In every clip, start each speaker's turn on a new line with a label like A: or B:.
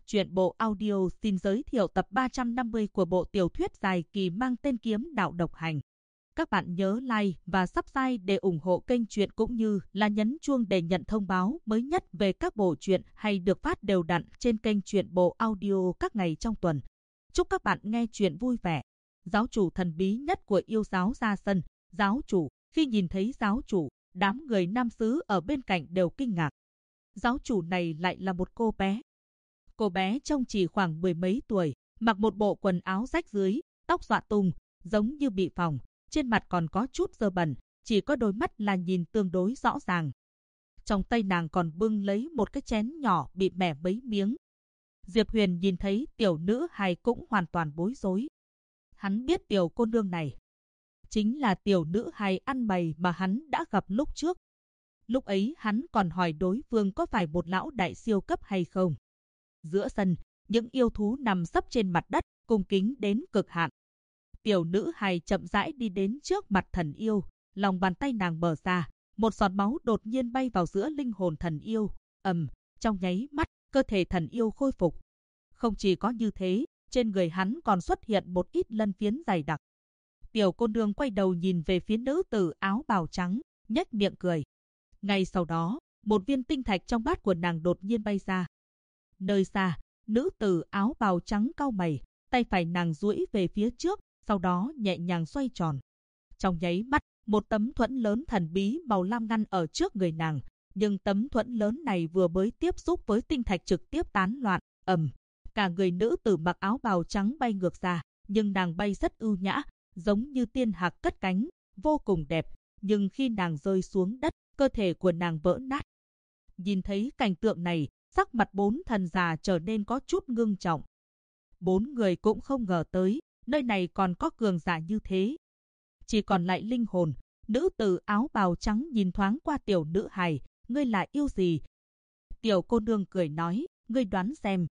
A: Truyện bộ audio xin giới thiệu tập 350 của bộ tiểu thuyết dài kỳ mang tên Kiếm Đạo Độc Hành. Các bạn nhớ like và subscribe để ủng hộ kênh truyện cũng như là nhấn chuông để nhận thông báo mới nhất về các bộ truyện hay được phát đều đặn trên kênh truyện bộ audio các ngày trong tuần. Chúc các bạn nghe truyện vui vẻ. Giáo chủ thần bí nhất của yêu giáo ra sân. Giáo chủ, khi nhìn thấy giáo chủ, đám người nam xứ ở bên cạnh đều kinh ngạc. Giáo chủ này lại là một cô bé. Cô bé trông chỉ khoảng 10 mấy tuổi, mặc một bộ quần áo rách rưới, tóc xõa tung, giống như bị phỏng, trên mặt còn có chút dơ bẩn, chỉ có đôi mắt là nhìn tương đối rõ ràng. Trong tay nàng còn bưng lấy một cái chén nhỏ bị mẻ mấy miếng. Diệp Huyền nhìn thấy tiểu nữ hài cũng hoàn toàn bối rối. Hắn biết tiểu cô nương này chính là tiểu nữ hài ăn mày mà hắn đã gặp lúc trước. Lúc ấy hắn còn hỏi đối phương có phải một lão đại siêu cấp hay không. Giữa sân, những yêu thú nằm sấp trên mặt đất, cung kính đến cực hạn. Tiểu nữ hài chậm rãi đi đến trước mặt thần yêu, lòng bàn tay nàng mở ra, một giọt máu đột nhiên bay vào giữa linh hồn thần yêu. Trong nháy mắt, cơ thể thần yêu khôi phục. Không chỉ có như thế, trên người hắn còn xuất hiện một ít lân phiến dày đặc. Tiểu cô nương quay đầu nhìn về phía nữ tử áo bào trắng, nhếch miệng cười. Ngay sau đó, một viên tinh thạch trong bát của nàng đột nhiên bay ra. Nơi xa, nữ tử áo bào trắng cau mày, tay phải nàng duỗi về phía trước, sau đó nhẹ nhàng xoay tròn. Trong nháy mắt, một tấm thuẫn lớn thần bí màu lam ngăn ở trước người nàng, nhưng tấm thuẫn lớn này vừa mới tiếp xúc với tinh thạch trực tiếp tán loạn. Cả người nữ tử mặc áo bào trắng bay ngược ra, nhưng nàng bay rất ưu nhã, giống như tiên hạc cất cánh, vô cùng đẹp, nhưng khi nàng rơi xuống đất, cơ thể của nàng vỡ nát. Nhìn thấy cảnh tượng này, sắc mặt bốn thần già trở nên có chút ngưng trọng. Bốn người cũng không ngờ tới, nơi này còn có cường giả như thế. Chỉ còn lại linh hồn, nữ tử áo bào trắng nhìn thoáng qua tiểu nữ hài, ngươi là yêu gì? Tiểu cô nương cười nói, ngươi đoán xem.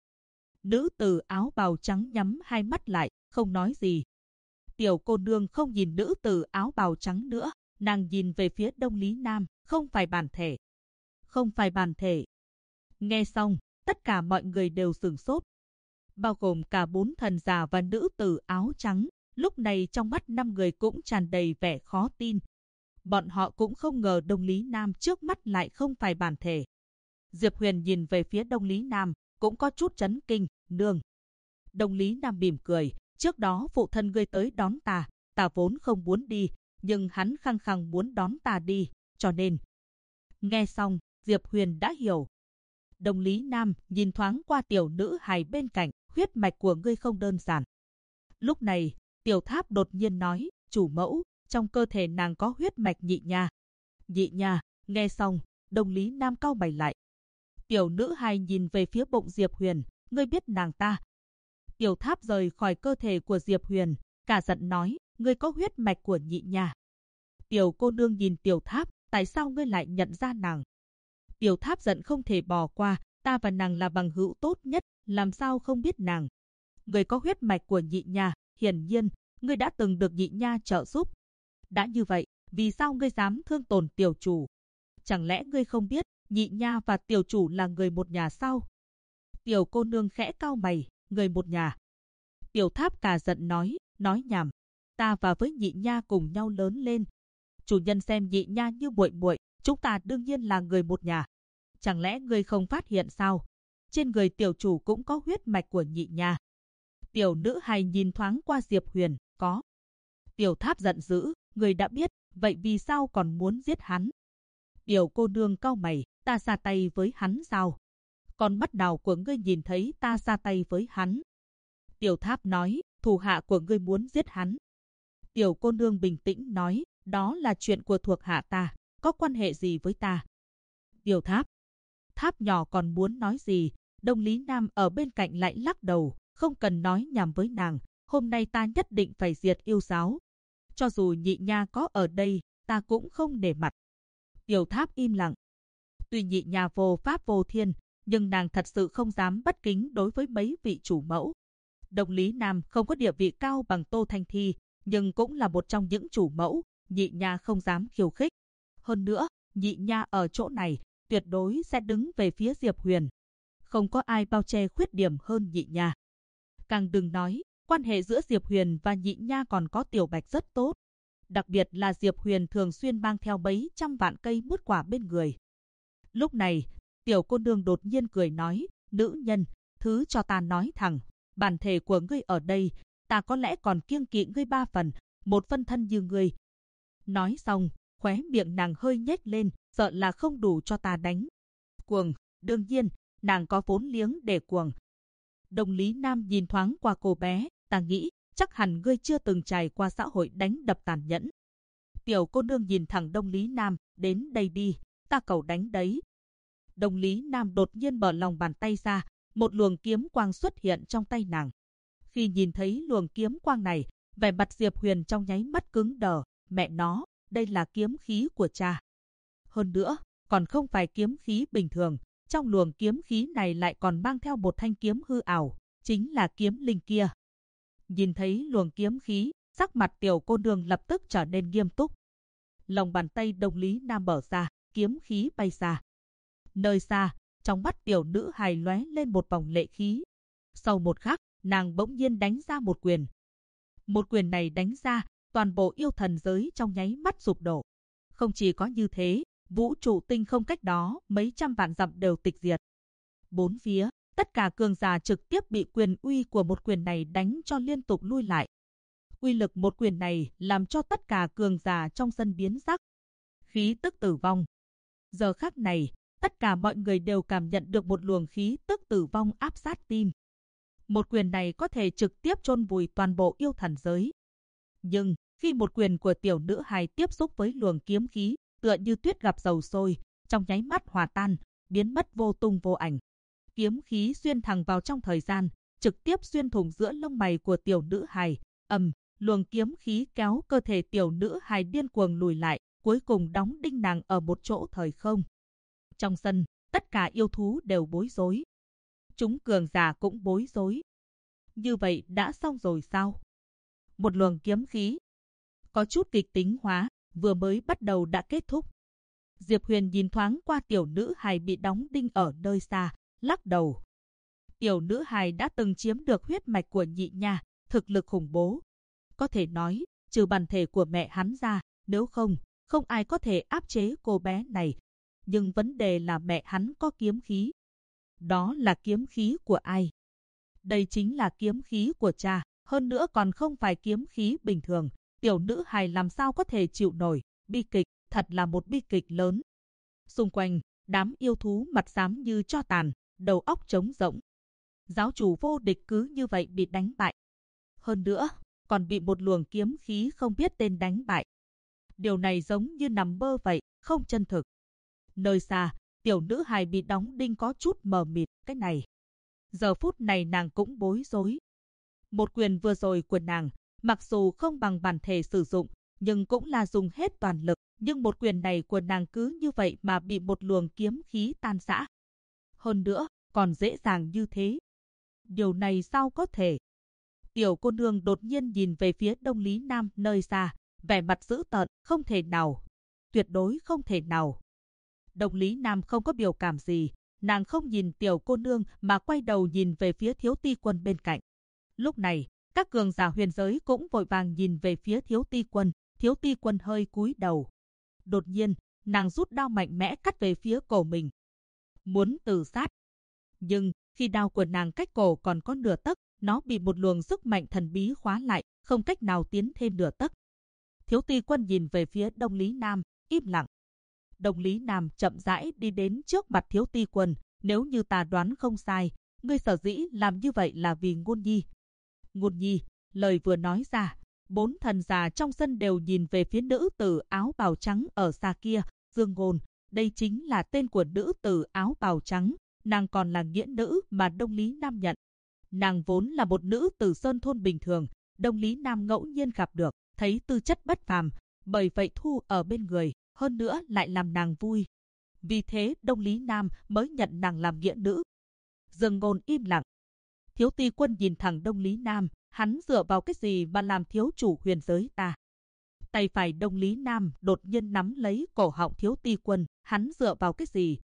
A: Nữ tử áo bào trắng nhắm hai mắt lại, không nói gì. Tiểu cô nương không nhìn nữ tử áo bào trắng nữa, nàng nhìn về phía Đông Lý Nam, không phải bản thể. Không phải bản thể. Nghe xong, tất cả mọi người đều sửng sốt. Bao gồm cả bốn thần già và nữ tử áo trắng, lúc này trong mắt 5 người cũng tràn đầy vẻ khó tin. Bọn họ cũng không ngờ Đông Lý Nam trước mắt lại không phải bản thể. Diệp Huyền nhìn về phía Đông Lý Nam, cũng có chút chấn kinh, nương. Đông Lý Nam mỉm cười, trước đó phụ thân ngươi tới đón ta vốn không muốn đi, nhưng hắn khăng khăng muốn đón ta đi, cho nên. Nghe xong, Diệp Huyền đã hiểu. Đông Lý Nam nhìn thoáng qua tiểu nữ hài bên cạnh, huyết mạch của ngươi không đơn giản. Lúc này, Tiểu Tháp đột nhiên nói, chủ mẫu, trong cơ thể nàng có huyết mạch nhị nha. Nhị nha, nghe xong, Đông Lý Nam cau mày lại. Tiểu nữ hài nhìn về phía bụng Diệp Huyền, ngươi biết nàng ta. Tiểu Tháp rời khỏi cơ thể của Diệp Huyền, cả giận nói, ngươi có huyết mạch của nhị nha. Tiểu cô nương nhìn Tiểu Tháp, tại sao ngươi lại nhận ra nàng? Tiểu Tháp giận không thể bỏ qua, ta và nàng là bằng hữu tốt nhất, làm sao không biết nàng? Ngươi có huyết mạch của nhị nha, hiển nhiên, ngươi đã từng được nhị nha trợ giúp. Đã như vậy, vì sao ngươi dám thương tổn tiểu chủ? Chẳng lẽ ngươi không biết, nhị nha và tiểu chủ là người một nhà sao? Tiểu cô nương khẽ cau mày, người một nhà. Tiểu Tháp cả giận nói nhảm, ta và với nhị nha cùng nhau lớn lên. Chủ nhân xem nhị nha như muội muội, chúng ta đương nhiên là người một nhà. Chẳng lẽ ngươi không phát hiện sao? Trên người tiểu chủ cũng có huyết mạch của nhị nha. Tiểu nữ hài nhìn thoáng qua Diệp Huyền, có. Tiểu Tháp giận dữ, ngươi đã biết, vậy vì sao còn muốn giết hắn? Tiểu cô nương cau mày, ta ra tay với hắn sao? Con mắt nào của ngươi nhìn thấy ta ra tay với hắn? Tiểu Tháp nói, thủ hạ của ngươi muốn giết hắn. Tiểu cô nương bình tĩnh nói, đó là chuyện của thuộc hạ ta, có quan hệ gì với ta? Tiểu Tháp nhỏ còn muốn nói gì, Đông Lý Nam ở bên cạnh lại lắc đầu, không cần nói nhảm với nàng, hôm nay ta nhất định phải diệt yêu giáo. Cho dù nhị nha có ở đây, ta cũng không nể mặt. Tiểu Tháp im lặng. Tuy nhị nha vô pháp vô thiên, nhưng nàng thật sự không dám bất kính đối với mấy vị chủ mẫu. Đông Lý Nam không có địa vị cao bằng Tô Thanh Thi, nhưng cũng là một trong những chủ mẫu, nhị nha không dám khiêu khích. Hơn nữa, nhị nha ở chỗ này, tuyệt đối sẽ đứng về phía Diệp Huyền. không có ai bao che khuyết điểm hơn Nhị Nha. Càng đừng nói, quan hệ giữa Diệp Huyền và Nhị Nha còn có Tiểu Bạch rất tốt. Đặc biệt là Diệp Huyền thường xuyên mang theo mấy trăm vạn cây mứt quả bên người. Lúc này, tiểu cô nương đột nhiên cười nói, nữ nhân, thứ cho ta nói thẳng, bản thể của ngươi ở đây, ta có lẽ còn kiêng kỵ ngươi 3 phần, 1 phân thân như ngươi. Nói xong, khóe miệng nàng hơi nhếch lên, sợ là không đủ cho ta đánh. Cuồng, đương nhiên, nàng có vốn liếng để cuồng. Đồng Lý Nam nhìn thoáng qua cô bé, ta nghĩ, chắc hẳn ngươi chưa từng trải qua xã hội đánh đập tàn nhẫn. Tiểu cô nương nhìn thẳng Đông Lý Nam, đến đây đi, ta cầu đánh đấy. Đông Lý Nam đột nhiên mở lòng bàn tay ra, một luồng kiếm quang xuất hiện trong tay nàng. Khi nhìn thấy luồng kiếm quang này, vẻ mặt Diệp Huyền trong nháy mắt cứng đờ, mẹ nó, đây là kiếm khí của cha. Hơn nữa, còn không phải kiếm khí bình thường, trong luồng kiếm khí này lại còn mang theo một thanh kiếm hư ảo, chính là kiếm linh kia. Nhìn thấy luồng kiếm khí, sắc mặt tiểu cô nương lập tức trở nên nghiêm túc. Lòng bàn tay Đông Lý Nam mở ra, kiếm khí bay ra. Nơi xa, trong mắt tiểu nữ hài lóe lên một vòng lệ khí. Sau một khắc, nàng bỗng nhiên đánh ra một quyền. Một quyền này đánh ra, toàn bộ yêu thần giới trong nháy mắt sụp đổ. Không chỉ có như thế, vũ trụ tinh không cách đó mấy trăm vạn dặm đều tịch diệt. Bốn phía, tất cả cường giả trực tiếp bị quyền uy của một quyền này đánh cho liên tục lui lại. Uy lực một quyền này làm cho tất cả cường giả trong sân biến sắc. Khí tức tử vong. Giờ khắc này, tất cả mọi người đều cảm nhận được một luồng khí tức tử vong áp sát tim. Một quyền này có thể trực tiếp chôn vùi toàn bộ yêu thần giới. Nhưng, khi một quyền của tiểu nữ hài tiếp xúc với luồng kiếm khí, tựa như tuyết gặp dầu sôi, trong nháy mắt hòa tan, biến mất vô tung vô ảnh. Kiếm khí xuyên thẳng vào trong thời gian, trực tiếp xuyên thủng giữa lông mày của tiểu nữ hài. Luồng kiếm khí kéo cơ thể tiểu nữ hài điên cuồng lùi lại, cuối cùng đóng đinh nàng ở một chỗ thời không. Trong sân, tất cả yêu thú đều bối rối. Chúng cường giả cũng bối rối. Như vậy đã xong rồi sao? Một luồng kiếm khí có chút kịch tính hóa, vừa mới bắt đầu đã kết thúc. Diệp Huyền nhìn thoáng qua tiểu nữ hài bị đóng đinh ở nơi xa, lắc đầu. Tiểu nữ hài đã từng chiếm được huyết mạch của Nhị Nha, thực lực khủng bố. Có thể nói, trừ bản thể của mẹ hắn ra, nếu không, không ai có thể áp chế cô bé này. Nhưng vấn đề là mẹ hắn có kiếm khí. Đó là kiếm khí của ai? Đây chính là kiếm khí của cha, hơn nữa còn không phải kiếm khí bình thường. Tiểu nữ hài làm sao có thể chịu nổi, bi kịch, thật là một bi kịch lớn. Xung quanh, đám yêu thú mặt xám như tro tàn, đầu óc trống rỗng. Giáo chủ vô địch cứ như vậy bị đánh bại. Hơn nữa, còn bị một luồng kiếm khí không biết tên đánh bại. Điều này giống như nằm mơ vậy, không chân thực. Nơi xa, tiểu nữ hài bị đóng đinh có chút mờ mịt, cái này. Giờ phút này nàng cũng bối rối. Một quyền vừa rồi của nàng, mặc dù không bằng bản thể sử dụng, nhưng cũng là dùng hết toàn lực. Nhưng một quyền này của nàng cứ như vậy mà bị một luồng kiếm khí tan rã. Hơn nữa, còn dễ dàng như thế. Điều này sao có thể? Tiểu cô nương đột nhiên nhìn về phía Đông Lý Nam nơi xa, vẻ mặt dữ tợn, không thể nào. Tuyệt đối không thể nào. Đông Lý Nam không có biểu cảm gì, nàng không nhìn tiểu cô nương mà quay đầu nhìn về phía Thiếu Ti Quân bên cạnh. Lúc này, các cường giả huyền giới cũng vội vàng nhìn về phía Thiếu Ti Quân. Thiếu Ti Quân hơi cúi đầu. Đột nhiên, nàng rút đao mạnh mẽ cắt về phía cổ mình. Muốn tự sát. Nhưng, khi đao của nàng cách cổ còn có nửa tấc, nó bị một luồng sức mạnh thần bí khóa lại, không cách nào tiến thêm nửa tấc. Thiếu Ti Quân nhìn về phía Đông Lý Nam, im lặng. Đông Lý Nam chậm rãi đi đến trước mặt Thiếu Ti Quân. Nếu như ta đoán không sai, ngươi sở dĩ làm như vậy là vì Ngôn Nhi. Ngôn Nhi, lời vừa nói ra, 4 thần già trong sân đều nhìn về phía nữ tử áo bào trắng ở xa kia, Dương Ngôn. Đây chính là tên của nữ tử áo bào trắng, nàng còn là nghĩa nữ mà Đông Lý Nam nhận. Nàng vốn là một nữ tử sơn thôn bình thường, Đông Lý Nam ngẫu nhiên gặp được, thấy tư chất bất phàm, bởi vậy thu ở bên người, hơn nữa lại làm nàng vui. Vì thế Đông Lý Nam mới nhận nàng làm nghĩa nữ. Dương Ngôn im lặng. Thiếu Ti Quân nhìn thẳng Đông Lý Nam, hắn dựa vào cái gì mà làm thiếu chủ huyền giới ta? Tay phải Đông Lý Nam đột nhiên nắm lấy cổ họng Thiếu Ti Quân, hắn dựa vào cái gì?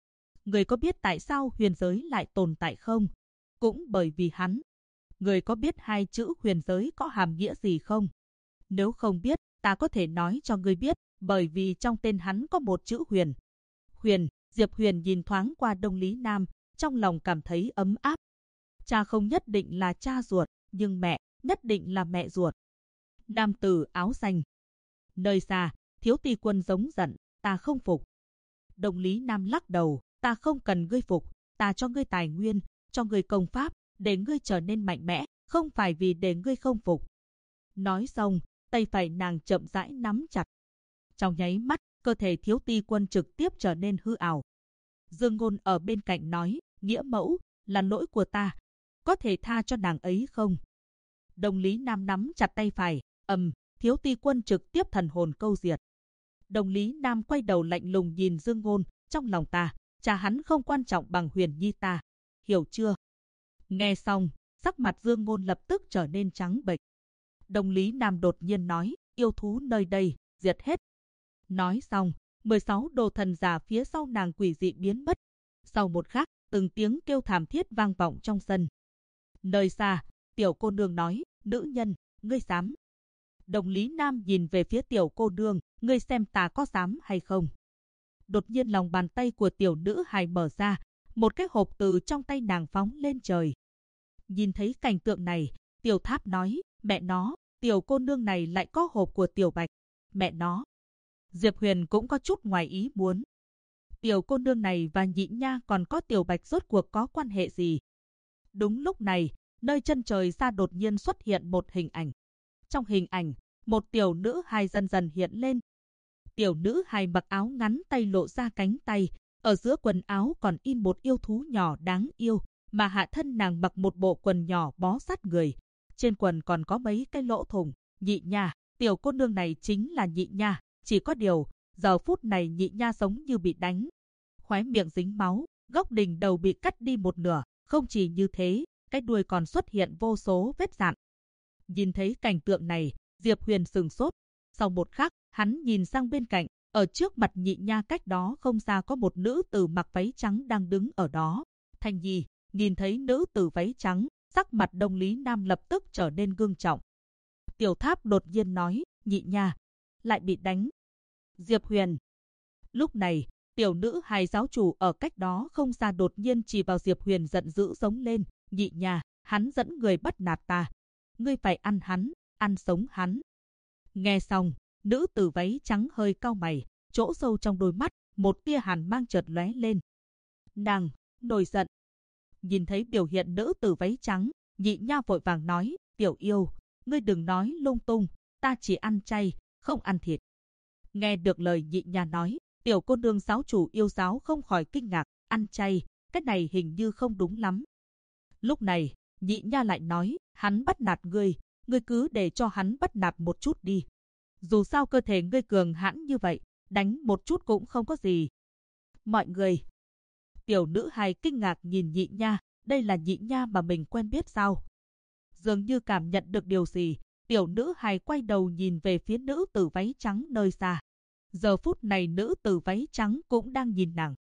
A: Người có biết tại sao huyền giới lại tồn tại không? Cũng bởi vì hắn. Người có biết hai chữ huyền giới có hàm nghĩa gì không? Nếu không biết, ta có thể nói cho người biết, bởi vì trong tên hắn có một chữ huyền. Huyền, Diệp Huyền nhìn thoáng qua Đông Lý Nam, trong lòng cảm thấy ấm áp. Cha không nhất định là cha ruột, nhưng mẹ nhất định là mẹ ruột. Nam tử áo xanh. Nơi xa, Thiếu Ti Quân giống giận, ta không phục. Đông Lý Nam lắc đầu, ta không cần ngươi phục, ta cho ngươi tài nguyên, cho ngươi công pháp, để ngươi trở nên mạnh mẽ, không phải vì để ngươi không phục. Nói xong, tay phải nàng chậm rãi nắm chặt. Trong nháy mắt, cơ thể Thiếu Ti Quân trực tiếp trở nên hư ảo. Dương Ngôn ở bên cạnh nói, nghĩa mẫu, là lỗi của ta, có thể tha cho nàng ấy không? Đông Lý Nam nắm chặt tay phải, Thiếu Ti Quân trực tiếp thần hồn câu diệt. Đông Lý Nam quay đầu lạnh lùng nhìn Dương Ngôn, trong lòng ta, cha hắn không quan trọng bằng Huyền Nhi ta, hiểu chưa? Nghe xong, sắc mặt Dương Ngôn lập tức trở nên trắng bệch. Đông Lý Nam đột nhiên nói, yêu thú nơi đây, diệt hết. Nói xong, 16 đồ thần giả phía sau nàng quỷ dị biến mất. Sau một khắc, từng tiếng kêu thảm thiết vang vọng trong sân. Nơi xa, tiểu cô nương nói, nữ nhân, ngươi dám. Đông Lý Nam nhìn về phía tiểu cô nương, ngươi xem ta có dám hay không. Đột nhiên lòng bàn tay của tiểu nữ hài mở ra, một cái hộp từ trong tay nàng phóng lên trời. Nhìn thấy cảnh tượng này, Tiểu Tháp nói, mẹ nó, tiểu cô nương này lại có hộp của Tiểu Bạch. Mẹ nó. Diệp Huyền cũng có chút ngoài ý muốn. Tiểu cô nương này và Nhị Nha còn có Tiểu Bạch rốt cuộc có quan hệ gì? Đúng lúc này, nơi chân trời xa đột nhiên xuất hiện một hình ảnh. Trong hình ảnh, một tiểu nữ hài dần dần hiện lên. Tiểu nữ hài mặc áo ngắn tay lộ ra cánh tay, ở giữa quần áo còn in một yêu thú nhỏ đáng yêu, mà hạ thân nàng mặc một bộ quần nhỏ bó sát người. Trên quần còn có mấy cái lỗ thủng. Nhị Nha, tiểu cô nương này chính là Nhị Nha, chỉ có điều, giờ phút này Nhị Nha giống như bị đánh. Khóe miệng dính máu, góc đỉnh đầu bị cắt đi một nửa, không chỉ như thế, cái đuôi còn xuất hiện vô số vết rạn. Nhìn thấy cảnh tượng này, Diệp Huyền sừng sốt. Sau một khắc, hắn nhìn sang bên cạnh, ở trước mặt Nhị Nha cách đó không xa có một nữ tử mặc váy trắng đang đứng ở đó. Thanh Nhi, nhìn thấy nữ tử váy trắng, sắc mặt Đông Lý Nam lập tức trở nên ngưng trọng. Tiểu Tháp đột nhiên nói, Nhị Nha, lại bị đánh. Diệp Huyền. Lúc này, tiểu nữ hài giáo chủ ở cách đó không xa đột nhiên chỉ vào Diệp Huyền giận dữ giống lên, Nhị Nha, hắn dẫn người bắt nạt ta. Ngươi phải ăn hắn, ăn sống hắn. Nghe xong, nữ tử váy trắng hơi cau mày, chỗ sâu trong đôi mắt, một tia hàn mang chợt lóe lên. Nàng nổi giận. Nhìn thấy biểu hiện nữ tử váy trắng, Nhị Nha vội vàng nói, tiểu yêu, ngươi đừng nói lung tung, ta chỉ ăn chay, không ăn thịt. Nghe được lời Nhị Nha nói, tiểu cô nương giáo chủ yêu giáo không khỏi kinh ngạc, ăn chay, cái này hình như không đúng lắm. Lúc này, Nhị Nha lại nói, hắn bắt nạt ngươi cứ để cho hắn bắt nạt một chút đi. Dù sao cơ thể ngươi cường hãn như vậy, đánh một chút cũng không có gì. Mọi người. Tiểu nữ hài kinh ngạc nhìn Nhị Nha, đây là Nhị Nha mà mình quen biết sao? Dường như cảm nhận được điều gì, tiểu nữ hài quay đầu nhìn về phía nữ tử váy trắng nơi xa. Giờ phút này nữ tử váy trắng cũng đang nhìn nàng.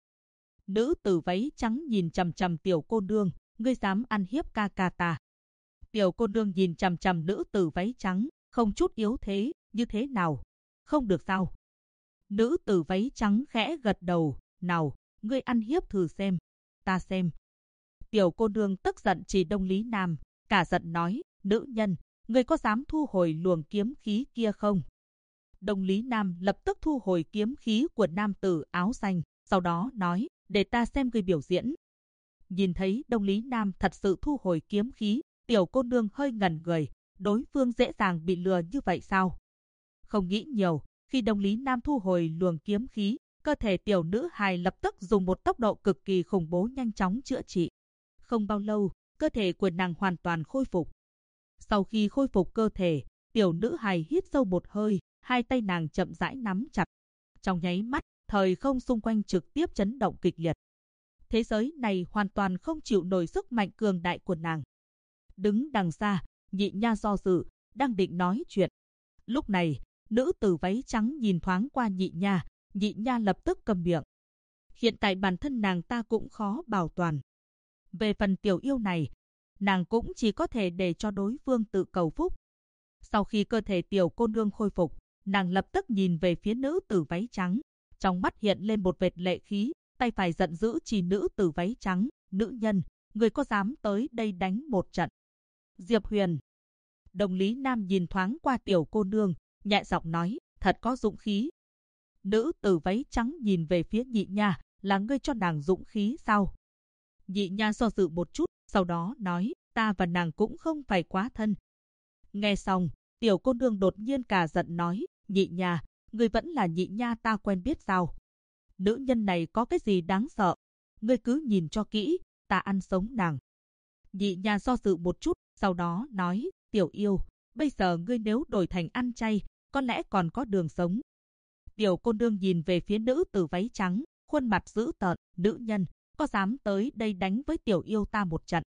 A: Nữ tử váy trắng nhìn chằm chằm tiểu cô nương, ngươi dám ăn hiếp ca ca ta. Tiểu cô nương nhìn chằm chằm nữ tử váy trắng, không chút yếu thế, như thế nào? Không được sao? Nữ tử váy trắng khẽ gật đầu, nào, ngươi ăn hiếp thử xem, ta xem. Tiểu cô nương tức giận chỉ Đông Lý Nam, cả giận nói, nữ nhân, ngươi có dám thu hồi luồng kiếm khí kia không? Đông Lý Nam lập tức thu hồi kiếm khí của nam tử áo xanh, sau đó nói, để ta xem ngươi biểu diễn. Nhìn thấy Đông Lý Nam thật sự thu hồi kiếm khí, tiểu cô nương hơi ngẩn người, đối phương dễ dàng bị lừa như vậy sao? Không nghĩ nhiều, khi Đông Lý Nam thu hồi luồng kiếm khí, cơ thể tiểu nữ hài lập tức dùng một tốc độ cực kỳ khủng bố nhanh chóng chữa trị. Không bao lâu, cơ thể của nàng hoàn toàn khôi phục. Sau khi khôi phục cơ thể, tiểu nữ hài hít sâu một hơi, hai tay nàng chậm rãi nắm chặt. Trong nháy mắt, thời không xung quanh trực tiếp chấn động kịch liệt. Thế giới này hoàn toàn không chịu nổi sức mạnh cường đại của nàng. Đứng đằng xa, Nhị Nha do dự, đang định nói chuyện. Lúc này, nữ tử váy trắng nhìn thoáng qua Nhị Nha, Nhị Nha lập tức câm miệng. Hiện tại bản thân nàng ta cũng khó bảo toàn. Về phần tiểu yêu này, nàng cũng chỉ có thể để cho đối phương tự cầu phúc. Sau khi cơ thể tiểu cô nương khôi phục, nàng lập tức nhìn về phía nữ tử váy trắng. Trong mắt hiện lên một vệt lệ khí, tay phải giận dữ chỉ nữ tử váy trắng. Nữ nhân, người có dám tới đây đánh một trận? Diệp Huyền. Đồng Lý Nam nhìn thoáng qua tiểu cô nương, nhẹ giọng nói, thật có dũng khí. Nữ tử váy trắng nhìn về phía Nhị Nha, là ngươi cho nàng dũng khí sao? Nhị Nha do dự một chút, sau đó nói, ta và nàng cũng không phải quá thân. Nghe xong, tiểu cô nương đột nhiên cả giận nói, Nhị Nha, ngươi vẫn là Nhị Nha ta quen biết sao? Nữ nhân này có cái gì đáng sợ? Ngươi cứ nhìn cho kỹ, ta ăn sống nàng. Nhị Nha do dự một chút, sau đó nói, tiểu yêu, bây giờ ngươi nếu đổi thành ăn chay, có lẽ còn có đường sống. Tiểu cô nương nhìn về phía nữ tử váy trắng, khuôn mặt dữ tợn, nữ nhân, có dám tới đây đánh với tiểu yêu ta một trận?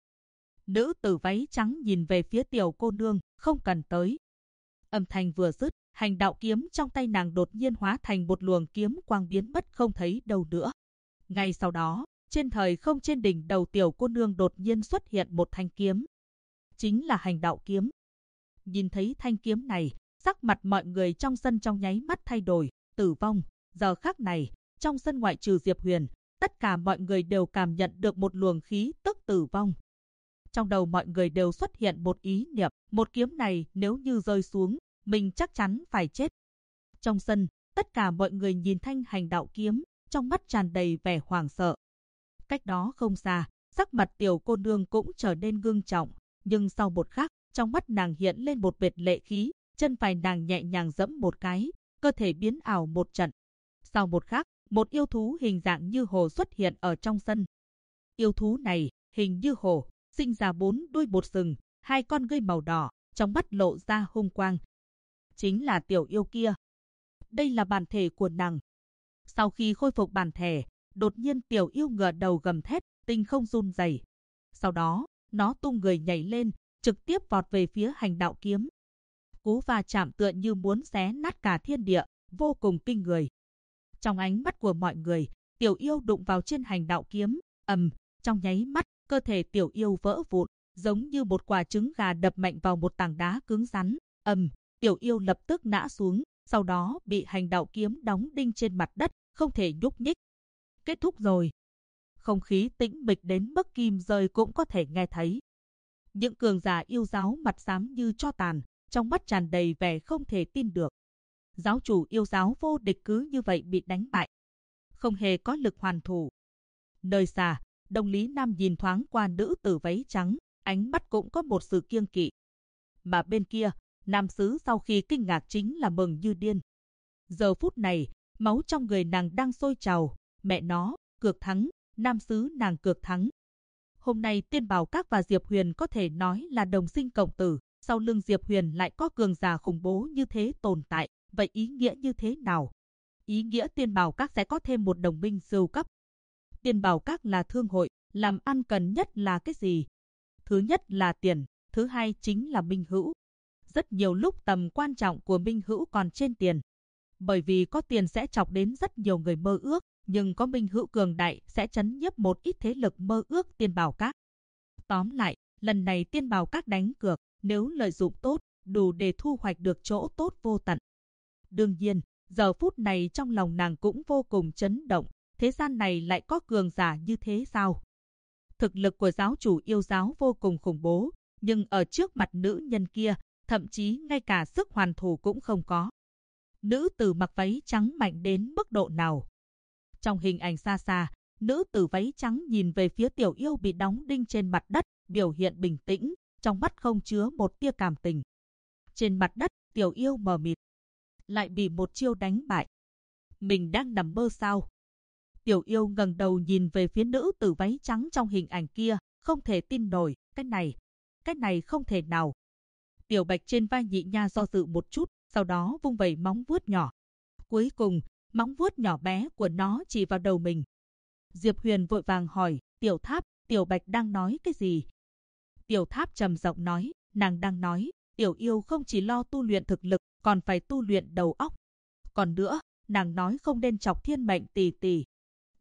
A: Nữ tử váy trắng nhìn về phía tiểu cô nương, không cần tới. Âm thanh vừa dứt, hành đạo kiếm trong tay nàng đột nhiên hóa thành một luồng kiếm quang biến mất không thấy đâu nữa. Ngay sau đó, trên thời không trên đỉnh đầu tiểu cô nương đột nhiên xuất hiện một thanh kiếm. Chính là hành đạo kiếm. Nhìn thấy thanh kiếm này, sắc mặt mọi người trong sân trong nháy mắt thay đổi, tử vong. Giờ khắc này, trong sân ngoại trừ Diệp Huyền, tất cả mọi người đều cảm nhận được một luồng khí tức tử vong. Trong đầu mọi người đều xuất hiện một ý niệm, một kiếm này nếu như rơi xuống, mình chắc chắn phải chết. Trong sân, tất cả mọi người nhìn thanh hành đạo kiếm, trong mắt tràn đầy vẻ hoảng sợ. Cách đó không xa, sắc mặt tiểu cô nương cũng trở nên ngưng trọng, nhưng sau một khắc, trong mắt nàng hiện lên một vệt lệ khí, chân phải nàng nhẹ nhàng giẫm một cái, cơ thể biến ảo một trận. Sau một khắc, một yêu thú hình dạng như hổ xuất hiện ở trong sân. Yêu thú này, hình như hổ, sinh ra 4 đuôi 1 sừng, 2 con ngươi màu đỏ, trong mắt lộ ra hung quang. Chính là tiểu yêu kia. Đây là bản thể của nàng. Sau khi khôi phục bản thể, đột nhiên tiểu yêu ngửa đầu gầm thét, tinh không run rẩy. Sau đó, nó tung người nhảy lên, trực tiếp vọt về phía hành đạo kiếm. Cú va chạm tựa như muốn xé nát cả thiên địa, vô cùng kinh người. Trong ánh mắt của mọi người, tiểu yêu đụng vào trên hành đạo kiếm, trong nháy mắt, cơ thể tiểu yêu vỡ vụn, giống như một quả trứng gà đập mạnh vào một tảng đá cứng rắn. Tiểu yêu lập tức ngã xuống, sau đó bị hành đạo kiếm đóng đinh trên mặt đất, không thể nhúc nhích. Kết thúc rồi. Không khí tĩnh mịch đến mức kim rơi cũng có thể nghe thấy. Những cường giả yêu giáo mặt xám như tro tàn, trong mắt tràn đầy vẻ không thể tin được. Giáo chủ yêu giáo vô địch cứ như vậy bị đánh bại, không hề có lực hoàn thủ. Nơi xa, Đồng Lý Nam nhìn thoáng qua nữ tử váy trắng, ánh mắt cũng có một sự kiêng kỵ. Mà bên kia, nam sứ sau khi kinh ngạc chính là mừng như điên. Giờ phút này, máu trong người nàng đang sôi trào, mẹ nó, cược thắng, nam sứ nàng cược thắng. Hôm nay Tiên Bảo Các và Diệp Huyền có thể nói là đồng sinh cộng tử, sau lưng Diệp Huyền lại có cường giả khủng bố như thế tồn tại, vậy ý nghĩa như thế nào? Ý nghĩa Tiên Bảo Các sẽ có thêm một đồng minh siêu cấp. Tiên Bảo Các là thương hội, làm ăn cần nhất là cái gì? Thứ nhất là tiền, thứ hai chính là minh hữu. Rất nhiều lúc tầm quan trọng của minh hữu còn trên tiền. Bởi vì có tiền sẽ chọc đến rất nhiều người mơ ước, nhưng có minh hữu cường đại sẽ trấn nhiếp một ít thế lực mơ ước Tiên Bảo Các. Tóm lại, lần này Tiên Bảo Các đánh cược, nếu lợi dụng tốt, đủ để thu hoạch được chỗ tốt vô tận. Đương nhiên, giờ phút này trong lòng nàng cũng vô cùng chấn động, thế gian này lại có cường giả như thế sao? Thực lực của giáo chủ yêu giáo vô cùng khủng bố, nhưng ở trước mặt nữ nhân kia, thậm chí ngay cả sức hoàn thủ cũng không có. Nữ tử mặc váy trắng mạnh đến mức độ nào? Trong hình ảnh xa xa, nữ tử váy trắng nhìn về phía tiểu yêu bị đóng đinh trên mặt đất, biểu hiện bình tĩnh, trong mắt không chứa một tia cảm tình. Trên mặt đất, tiểu yêu mờ mịt, lại bị một chiêu đánh bại. Mình đang nằm mơ sao? Tiểu yêu ngẩng đầu nhìn về phía nữ tử váy trắng trong hình ảnh kia, không thể tin nổi, cái này không thể nào. Tiểu Bạch trên vai Nhị Nha do dự một chút, sau đó vung vẩy móng vuốt nhỏ. Cuối cùng, móng vuốt nhỏ bé của nó chỉ vào đầu mình. Diệp Huyền vội vàng hỏi, Tiểu Tháp, Tiểu Bạch đang nói cái gì? Tiểu Tháp trầm giọng nói, nàng đang nói, tiểu yêu không chỉ lo tu luyện thực lực, còn phải tu luyện đầu óc. Còn nữa, nàng nói không nên chọc Thiên Mệnh tỷ tỷ.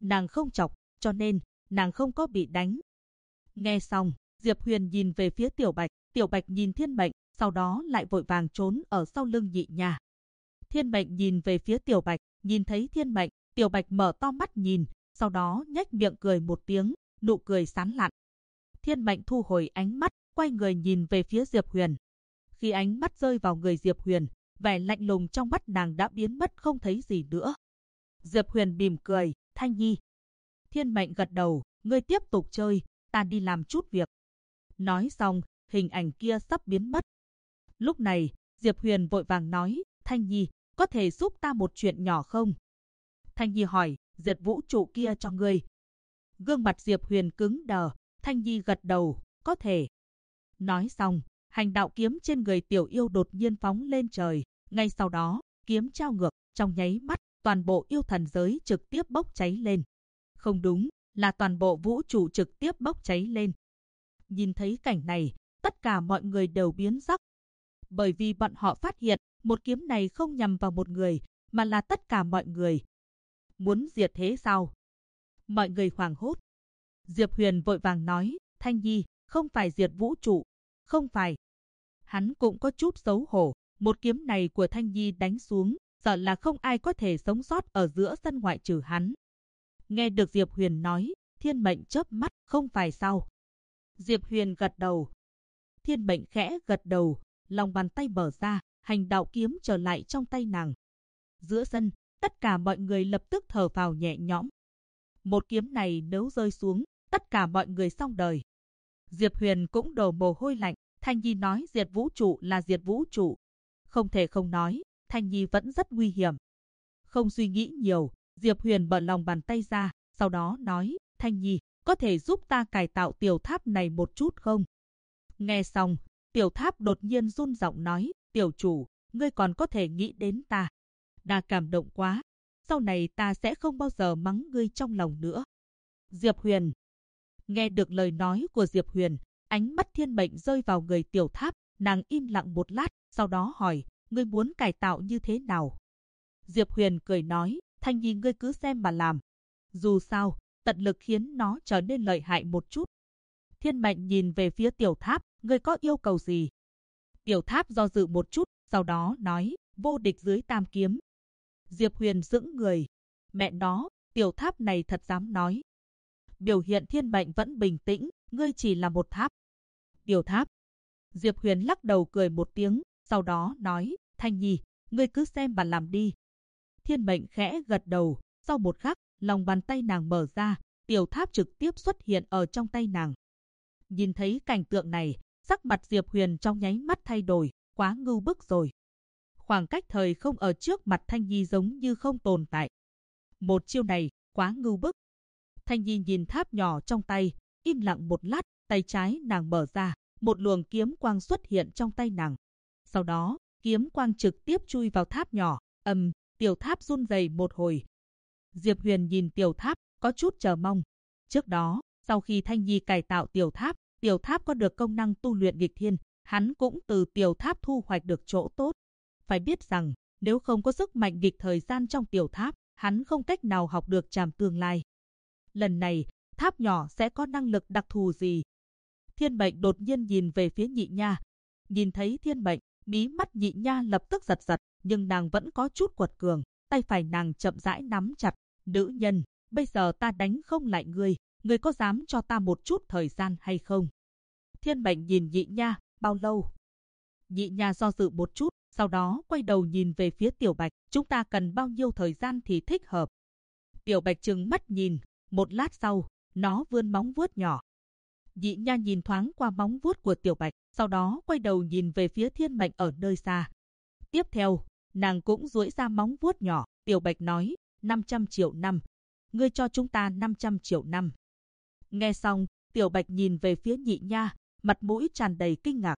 A: nàng không chọc, cho nên nàng không có bị đánh. Nghe xong, Diệp Huyền nhìn về phía Tiểu Bạch nhìn Thiên Mệnh, sau đó lại vội vàng trốn ở sau lưng Nhị Nha. Thiên Mệnh nhìn về phía Tiểu Bạch, nhìn thấy Thiên Mệnh, Tiểu Bạch mở to mắt nhìn, sau đó nhếch miệng cười một tiếng, nụ cười sán lạn. Thiên Mệnh thu hồi ánh mắt, quay người nhìn về phía Diệp Huyền. Khi ánh mắt rơi vào người Diệp Huyền, vẻ lạnh lùng trong mắt nàng đã biến mất không thấy gì nữa. Diệp Huyền mỉm cười, Thanh Nhi. Thiên Mệnh gật đầu, ngươi tiếp tục chơi, ta đi làm chút việc. Nói xong, hình ảnh kia sắp biến mất. Lúc này, Diệp Huyền vội vàng nói, Thanh Nhi, có thể giúp ta một chuyện nhỏ không? Thanh Nhi hỏi, diệt vũ trụ kia cho ngươi. Gương mặt Diệp Huyền cứng đờ, Thanh Nhi gật đầu, có thể. Nói xong, hành đạo kiếm trên người tiểu yêu đột nhiên phóng lên trời. Ngay sau đó, kiếm trao ngược, trong nháy mắt, toàn bộ yêu thần giới trực tiếp bốc cháy lên. Không đúng, là toàn bộ vũ trụ trực tiếp bốc cháy lên. Nhìn thấy cảnh này, tất cả mọi người đều biến sắc. Bởi vì bọn họ phát hiện, một kiếm này không nhằm vào một người, mà là tất cả mọi người. Muốn diệt thế sao? Mọi người hoảng hốt. Diệp Huyền vội vàng nói, Thanh Nhi, không phải diệt vũ trụ, không phải. Hắn cũng có chút xấu hổ, một kiếm này của Thanh Nhi đánh xuống, sợ là không ai có thể sống sót ở giữa sân ngoại trừ hắn. Nghe được Diệp Huyền nói, Thiên Mệnh chớp mắt, không phải sao? Diệp Huyền gật đầu. Thiên Mệnh khẽ gật đầu, lòng bàn tay mở ra, hành đạo kiếm trở lại trong tay nàng. Giữa sân, tất cả mọi người lập tức thở phào nhẹ nhõm. Một kiếm này nếu rơi xuống, tất cả mọi người xong đời. Diệp Huyền cũng đổ mồ hôi lạnh, Thanh Nhi nói diệt vũ trụ là diệt vũ trụ. Không thể không nói, Thanh Nhi vẫn rất nguy hiểm. Không suy nghĩ nhiều, Diệp Huyền mở lòng bàn tay ra, sau đó nói, Thanh Nhi, có thể giúp ta cải tạo tiểu tháp này một chút không? Nghe xong, tiểu tháp đột nhiên run giọng nói, tiểu chủ, ngươi còn có thể nghĩ đến ta. Đa cảm động quá, sau này ta sẽ không bao giờ mắng ngươi trong lòng nữa. Diệp Huyền. Nghe được lời nói của Diệp Huyền, ánh mắt Thiên Mệnh rơi vào người tiểu tháp, nàng im lặng một lát, sau đó hỏi, ngươi muốn cải tạo như thế nào? Diệp Huyền cười nói, Thanh Nhi ngươi cứ xem mà làm. Dù sao, tận lực khiến nó trở nên lợi hại một chút. Thiên Mệnh nhìn về phía tiểu tháp, ngươi có yêu cầu gì? Tiểu tháp do dự một chút, sau đó nói, vô địch dưới tam kiếm. Diệp Huyền sững người. Mẹ nó, tiểu tháp này thật dám nói. Biểu hiện Thiên Mệnh vẫn bình tĩnh, ngươi chỉ là một tháp. Tiểu tháp. Diệp Huyền lắc đầu cười một tiếng, sau đó nói, Thanh Nhi, ngươi cứ xem và làm đi. Thiên Mệnh khẽ gật đầu, sau một khắc, lòng bàn tay nàng mở ra, tiểu tháp trực tiếp xuất hiện ở trong tay nàng. Nhìn thấy cảnh tượng này, sắc mặt Diệp Huyền trong nháy mắt thay đổi, quá ngưu bức rồi. Khoảng cách thời không ở trước mặt Thanh Nhi giống như không tồn tại. Một chiêu này, quá ngưu bức. Thanh Nhi nhìn tháp nhỏ trong tay, im lặng một lát, tay trái nàng mở ra, một luồng kiếm quang xuất hiện trong tay nàng. Sau đó, kiếm quang trực tiếp chui vào tháp nhỏ, tiểu tháp run rẩy một hồi. Diệp Huyền nhìn tiểu tháp, có chút chờ mong. Trước đó, sau khi Thanh Nhi cải tạo tiểu tháp có được công năng tu luyện nghịch thiên, hắn cũng từ tiểu tháp thu hoạch được chỗ tốt. Phải biết rằng, nếu không có sức mạnh nghịch thời gian trong tiểu tháp, hắn không cách nào học được trảm tương lai. Lần này, tháp nhỏ sẽ có năng lực đặc thù gì? Thiên Mệnh đột nhiên nhìn về phía Nhị Nha. Nhìn thấy Thiên Mệnh, mí mắt Nhị Nha lập tức giật giật, nhưng nàng vẫn có chút quật cường, tay phải nàng chậm rãi nắm chặt. Nữ nhân, bây giờ ta đánh không lại ngươi, ngươi có dám cho ta một chút thời gian hay không? Thiên Mệnh nhìn Nhị Nha, bao lâu? Nhị Nha do dự một chút, sau đó quay đầu nhìn về phía Tiểu Bạch, chúng ta cần bao nhiêu thời gian thì thích hợp? Tiểu Bạch trừng mắt nhìn, một lát sau, nó vươn móng vuốt nhỏ. Nhị Nha nhìn thoáng qua móng vuốt của Tiểu Bạch, sau đó quay đầu nhìn về phía Thiên Mệnh ở nơi xa. Tiếp theo, nàng cũng duỗi ra móng vuốt nhỏ, Tiểu Bạch nói, 500 triệu năm. Ngươi cho chúng ta 500 triệu năm. Nghe xong, Tiểu Bạch nhìn về phía Nhị Nha, mặt mũi tràn đầy kinh ngạc.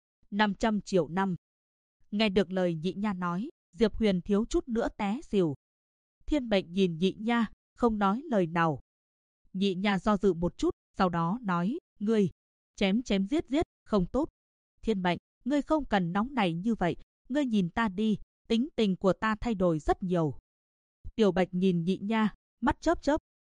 A: 500 triệu năm. Nghe được lời Nhị Nha nói, Diệp Huyền thiếu chút nữa té xỉu. Thiên Mệnh nhìn Nhị Nha, không nói lời nào. Nhị Nha do dự một chút, sau đó nói, ngươi, chém giết, không tốt. Thiên Mệnh, ngươi không cần nóng này như vậy, ngươi nhìn ta đi, tính tình của ta thay đổi rất nhiều. Tiểu Bạch nhìn Nhị Nha, mắt chớp chớp.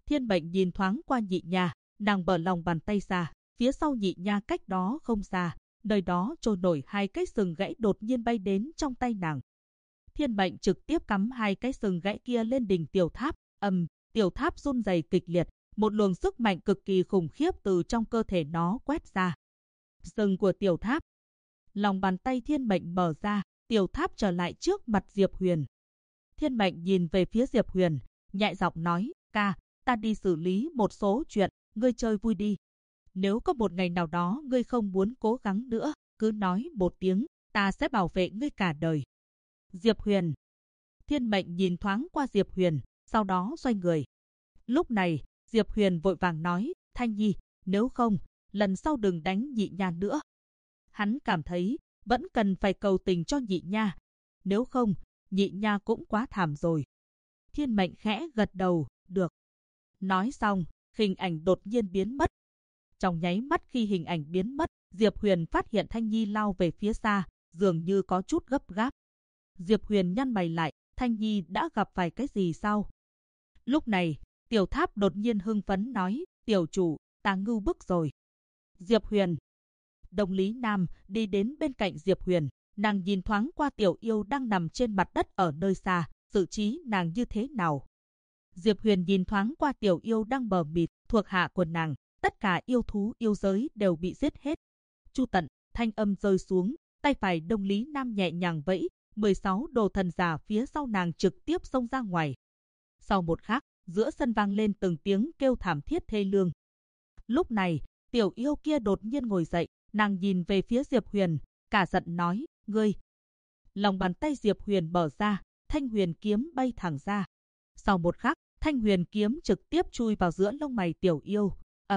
A: Thiên Mệnh nhìn thoáng qua Nhị Nha, nàng mở lòng bàn tay ra, phía sau Nhị Nha cách đó không xa, nơi đó trôi nổi 2 cái sừng gãy đột nhiên bay đến trong tay nàng. Thiên Mệnh trực tiếp cắm 2 cái sừng gãy kia lên đỉnh tiểu tháp, tiểu tháp run rẩy kịch liệt, một luồng sức mạnh cực kỳ khủng khiếp từ trong cơ thể nó quét ra. Sừng của tiểu tháp. Lòng bàn tay Thiên Mệnh mở ra, tiểu tháp trở lại trước mặt Diệp Huyền. Thiên Mệnh nhìn về phía Diệp Huyền, nhẹ giọng nói, ca, ta đi xử lý một số chuyện, ngươi chơi vui đi. Nếu có một ngày nào đó ngươi không muốn cố gắng nữa, cứ nói một tiếng, ta sẽ bảo vệ ngươi cả đời. Diệp Huyền. Thiên Mệnh nhìn thoáng qua Diệp Huyền, sau đó xoay người. Lúc này, Diệp Huyền vội vàng nói, Thanh Nhi, nếu không, lần sau đừng đánh Nhị Nha nữa. Hắn cảm thấy, vẫn cần phải cầu tình cho Nhị Nha. Nếu không, Nhị Nha cũng quá thảm rồi. Thiên Mệnh khẽ gật đầu, được. Nói xong, hình ảnh đột nhiên biến mất. Trong nháy mắt khi hình ảnh biến mất, Diệp Huyền phát hiện Thanh Nhi lao về phía xa, dường như có chút gấp gáp. Diệp Huyền nhăn mày lại, Thanh Nhi đã gặp phải cái gì sao? Lúc này, tiểu tháp đột nhiên hưng phấn nói, tiểu chủ, ta ngưu bức rồi. Diệp Huyền. Đồng Lý Nam đi đến bên cạnh Diệp Huyền, nàng nhìn thoáng qua tiểu yêu đang nằm trên mặt đất ở nơi xa, xử trí nàng như thế nào? Diệp Huyền nhìn thoáng qua tiểu yêu đang bờ mịt, thuộc hạ của nàng, tất cả yêu thú yêu giới đều bị giết hết. Chu Tận, thanh âm rơi xuống, tay phải Đồng Lý Nam nhẹ nhàng vẫy, 16 đồ thần giả phía sau nàng trực tiếp xông ra ngoài. Sau một khắc, giữa sân vang lên từng tiếng kêu thảm thiết thê lương. Lúc này, tiểu yêu kia đột nhiên ngồi dậy, nàng nhìn về phía Diệp Huyền, cả giận nói, ngươi. Lòng bàn tay Diệp Huyền mở ra, thanh huyền kiếm bay thẳng ra. Sau một khắc, thanh huyền kiếm trực tiếp chui vào giữa lông mày tiểu yêu.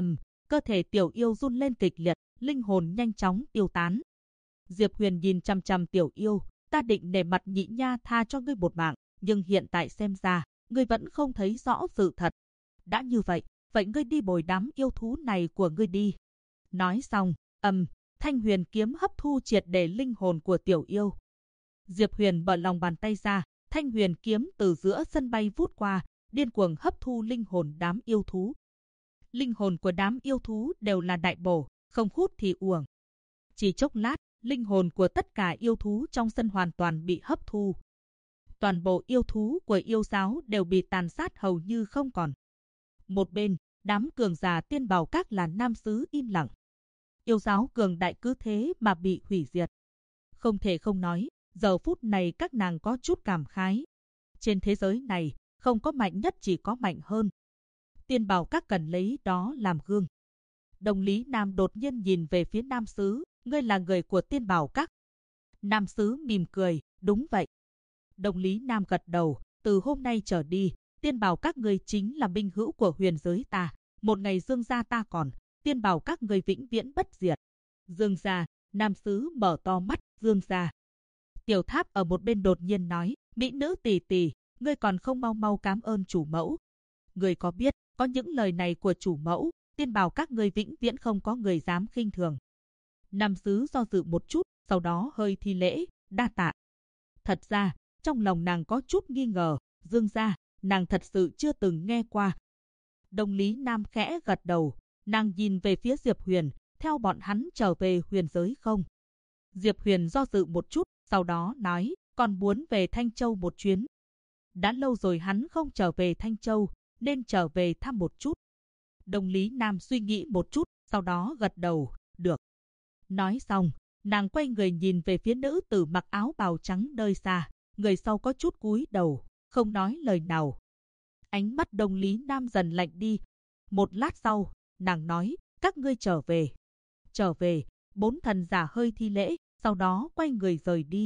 A: Cơ thể tiểu yêu run lên kịch liệt, linh hồn nhanh chóng tiêu tán. Diệp Huyền nhìn chằm chằm tiểu yêu, ta định nể mặt Nhị Nha tha cho ngươi một mạng, nhưng hiện tại xem ra, ngươi vẫn không thấy rõ sự thật. Đã như vậy, vậy ngươi đi bồi đám yêu thú này của ngươi đi. Nói xong, thanh huyền kiếm hấp thu triệt để linh hồn của tiểu yêu. Diệp Huyền mở lòng bàn tay ra, thanh huyền kiếm từ giữa sân bay vút qua, điên cuồng hấp thu linh hồn đám yêu thú. Linh hồn của đám yêu thú đều là đại bổ, không hút thì uổng. Chỉ chốc lát, linh hồn của tất cả yêu thú trong sân hoàn toàn bị hấp thu. Toàn bộ yêu thú của yêu giáo đều bị tàn sát hầu như không còn. Một bên, đám cường giả Tiên Bảo Các là nam sứ im lặng. Yêu giáo cường đại cứ thế mà bị hủy diệt. Không thể không nói, giờ phút này các nàng có chút cảm khái. Trên thế giới này, không có mạnh nhất, chỉ có mạnh hơn. Tiên Bảo Các cần lấy đó làm gương. Đồng Lý Nam đột nhiên nhìn về phía nam sứ, ngươi là người của Tiên Bảo Các. Nam sứ mỉm cười, đúng vậy. Đồng Lý Nam gật đầu, từ hôm nay trở đi, Tiên Bảo Các ngươi chính là binh hữu của huyền giới ta. Một ngày Dương gia ta còn, Tiên Bảo Các ngươi vĩnh viễn bất diệt. Dương gia, nam sứ mở to mắt, Dương gia. Tiểu Tháp ở một bên đột nhiên nói, mỹ nữ tỷ tỷ, ngươi còn không mau mau cảm ơn chủ mẫu. Ngươi có biết, có những lời này của chủ mẫu, Tiên Bảo Các ngươi vĩnh viễn không có người dám khinh thường. Nam sứ do dự một chút, sau đó hơi thi lễ, đa tạ. Thật ra, trong lòng nàng có chút nghi ngờ, Dương gia, nàng thật sự chưa từng nghe qua. Đồng Lý Nam khẽ gật đầu, nàng nhìn về phía Diệp Huyền, theo bọn hắn trở về huyền giới không? Diệp Huyền do dự một chút, sau đó nói, còn muốn về Thanh Châu một chuyến. Đã lâu rồi hắn không trở về Thanh Châu, nên trở về thăm một chút. Đồng Lý Nam suy nghĩ một chút, sau đó gật đầu, được. Nói xong, nàng quay người nhìn về phía nữ tử mặc áo bào trắng nơi xa, người sau có chút cúi đầu, không nói lời nào. Ánh mắt Đồng Lý Nam dần lạnh đi. Một lát sau, nàng nói, các ngươi trở về. Trở về, 4 thần giả hơi thi lễ, sau đó quay người rời đi.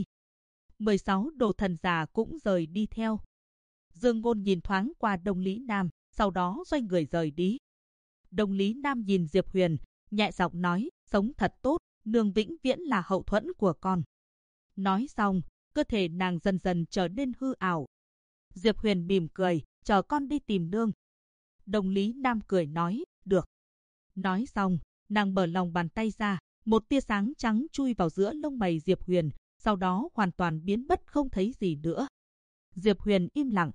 A: 16 đồ thần giả cũng rời đi theo. Dương Ngôn nhìn thoáng qua Đồng Lý Nam, sau đó xoay người rời đi. Đồng Lý Nam nhìn Diệp Huyền, nhẹ giọng nói, sống thật tốt, nương vĩnh viễn là hậu thuẫn của con. Nói xong, cơ thể nàng dần dần trở nên hư ảo. Diệp Huyền mỉm cười, chờ con đi tìm nương. Đồng Lý Nam cười nói, được. Nói xong, nàng mở lòng bàn tay ra, một tia sáng trắng chui vào giữa lông mày Diệp Huyền, sau đó hoàn toàn biến mất không thấy gì nữa. Diệp Huyền im lặng,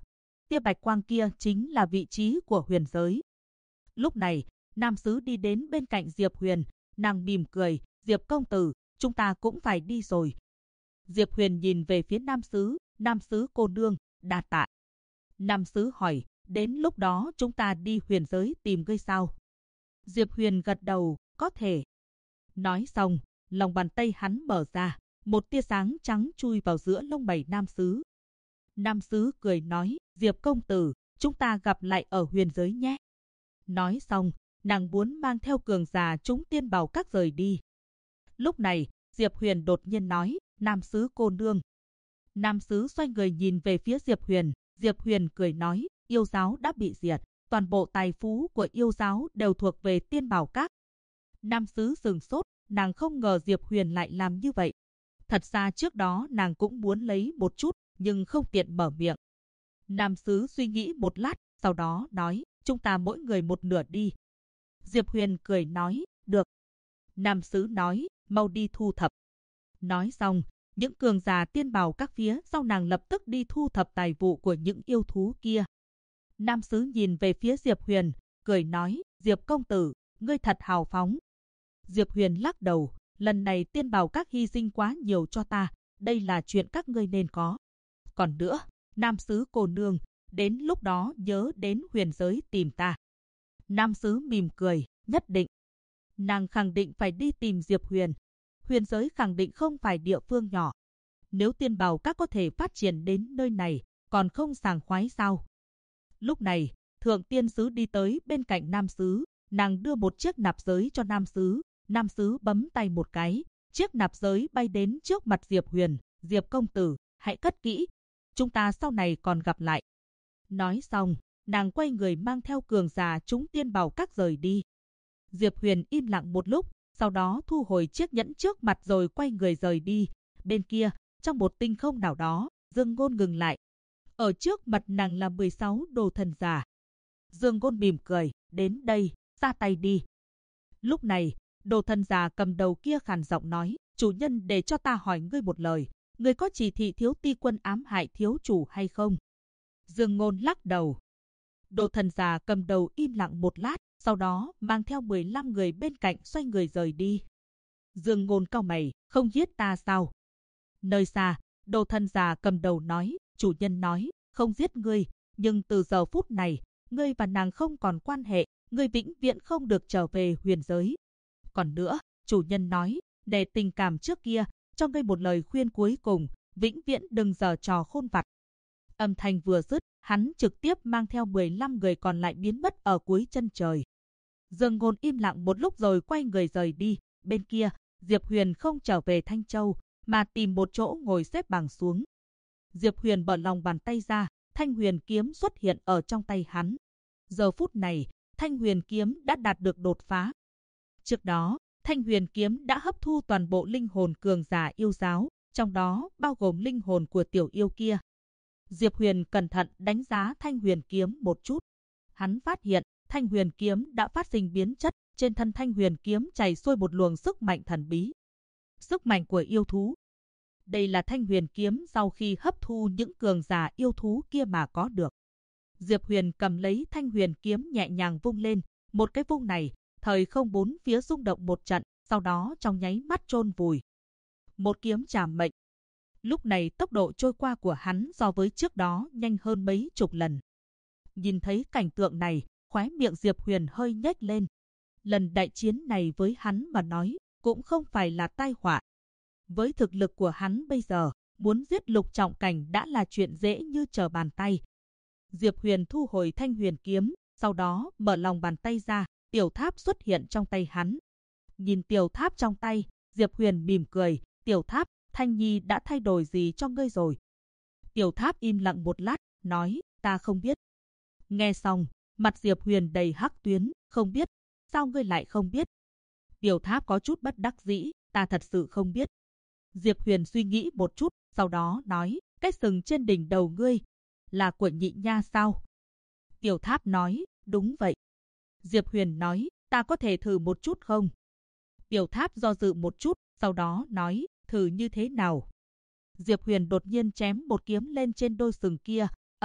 A: tia bạch quang kia chính là vị trí của huyền giới. Lúc này, nam sứ đi đến bên cạnh Diệp Huyền, nàng mỉm cười, Diệp công tử, chúng ta cũng phải đi rồi. Diệp Huyền nhìn về phía nam sứ cô nương, đa tạ. Nam sứ hỏi, đến lúc đó chúng ta đi huyền giới tìm ngươi sao? Diệp Huyền gật đầu, có thể. Nói xong, lòng bàn tay hắn mở ra, một tia sáng trắng chui vào giữa lông mày nam sứ. Nam sứ cười nói, Diệp công tử, chúng ta gặp lại ở huyền giới nhé. Nói xong, nàng muốn mang theo cường giả chúng tiên bảo các rời đi. Lúc này, Diệp Huyền đột nhiên nói, nam sứ cô nương. Nam sứ xoay người nhìn về phía Diệp Huyền cười nói, yêu giáo đã bị diệt, toàn bộ tài phú của yêu giáo đều thuộc về tiên bảo các. Nam sứ sừng sốt, nàng không ngờ Diệp Huyền lại làm như vậy. Thật ra trước đó nàng cũng muốn lấy một chút, nhưng không tiện mở miệng. Nam sứ suy nghĩ một lát, sau đó nói, chúng ta mỗi người một nửa đi. Diệp Huyền cười nói, được. Nam sứ nói, mau đi thu thập. Nói xong, những cường giả tiên bảo các phía sau nàng lập tức đi thu thập tài vụ của những yêu thú kia. Nam sứ nhìn về phía Diệp Huyền, cười nói, Diệp công tử, ngươi thật hào phóng. Diệp Huyền lắc đầu, lần này tiên bảo các hy sinh quá nhiều cho ta, đây là chuyện các ngươi nên có. Còn nữa, nam sứ cô nương, đến lúc đó nhớ đến huyền giới tìm ta. Nam sứ mỉm cười, nhất định. Nàng khẳng định phải đi tìm Diệp Huyền. Huyền giới khẳng định không phải địa phương nhỏ. Nếu tiên bảo các có thể phát triển đến nơi này, còn không sảng khoái sao? Lúc này, thượng tiên sứ đi tới bên cạnh nam sứ, nàng đưa một chiếc nạp giới cho nam sứ. Nam sứ bấm tay một cái, chiếc nạp giới bay đến trước mặt Diệp Huyền. Diệp công tử, hãy cất kỹ. Chúng ta sau này còn gặp lại. Nói xong, nàng quay người mang theo cường giả chúng tiên bảo các rời đi. Diệp Huyền im lặng một lúc, sau đó thu hồi chiếc nhẫn trước mặt rồi quay người rời đi. Bên kia, trong một tinh không nào đó, Dương Ngôn ngừng lại. Ở trước mặt nàng là 16 đồ thần giả. Dương Ngôn mỉm cười, đến đây, ra tay đi. Lúc này, đồ thần giả cầm đầu kia khàn giọng nói, chủ nhân để cho ta hỏi ngươi một lời, ngươi có chỉ thị thiếu ti quân ám hại thiếu chủ hay không? Dương Ngôn lắc đầu. Đồ thần giả cầm đầu im lặng một lát, sau đó mang theo 15 người bên cạnh xoay người rời đi. Dương Ngôn cau mày, không giết ta sao? Nơi xa, đồ thần giả cầm đầu nói, chủ nhân nói, không giết ngươi, nhưng từ giờ phút này, ngươi và nàng không còn quan hệ, ngươi vĩnh viễn không được trở về huyền giới. Còn nữa, chủ nhân nói, để tình cảm trước kia, cho ngươi một lời khuyên cuối cùng, vĩnh viễn đừng giở trò khôn vặt. Âm thanh vừa dứt, hắn trực tiếp mang theo 15 người còn lại biến mất ở cuối chân trời. Dương Ngôn im lặng một lúc rồi quay người rời đi. Bên kia, Diệp Huyền không trở về Thanh Châu, mà tìm một chỗ ngồi xếp bằng xuống. Diệp Huyền mở lòng bàn tay ra, Thanh Huyền kiếm xuất hiện ở trong tay hắn. Giờ phút này, Thanh Huyền kiếm đã đạt được đột phá. Trước đó, Thanh Huyền kiếm đã hấp thu toàn bộ linh hồn cường giả yêu giáo, trong đó bao gồm linh hồn của tiểu yêu kia. Diệp Huyền cẩn thận đánh giá Thanh Huyền kiếm một chút. Hắn phát hiện, Thanh Huyền kiếm đã phát sinh biến chất, trên thân Thanh Huyền kiếm chảy xuôi một luồng sức mạnh thần bí. Sức mạnh của yêu thú. Đây là Thanh Huyền kiếm sau khi hấp thu những cường giả yêu thú kia mà có được. Diệp Huyền cầm lấy Thanh Huyền kiếm nhẹ nhàng vung lên, một cái vung này, thời không bốn phía rung động một trận, sau đó trong nháy mắt chôn vùi. Một kiếm trảm mệnh. Lúc này tốc độ trôi qua của hắn so với trước đó nhanh hơn mấy chục lần. Nhìn thấy cảnh tượng này, khóe miệng Diệp Huyền hơi nhếch lên. Lần đại chiến này với hắn mà nói, cũng không phải là tai họa. Với thực lực của hắn bây giờ, muốn giết Lục Trọng Cảnh đã là chuyện dễ như trở bàn tay. Diệp Huyền thu hồi Thanh Huyền kiếm, sau đó mở lòng bàn tay ra, tiểu tháp xuất hiện trong tay hắn. Nhìn tiểu tháp trong tay, Diệp Huyền mỉm cười, tiểu tháp, Thanh Nhi đã thay đổi gì cho ngươi rồi? Tiểu tháp im lặng một lát, nói, ta không biết. Nghe xong, mặt Diệp Huyền đầy hắc tuyến, không biết, sao ngươi lại không biết? Tiểu tháp có chút bất đắc dĩ, ta thật sự không biết. Diệp Huyền suy nghĩ một chút, sau đó nói, cái sừng trên đỉnh đầu ngươi, là của Nhị Nha sao? Tiểu tháp nói, đúng vậy. Diệp Huyền nói, ta có thể thử một chút không? Tiểu tháp do dự một chút, sau đó nói, thử như thế nào? Diệp Huyền đột nhiên chém một kiếm lên trên đôi sừng kia,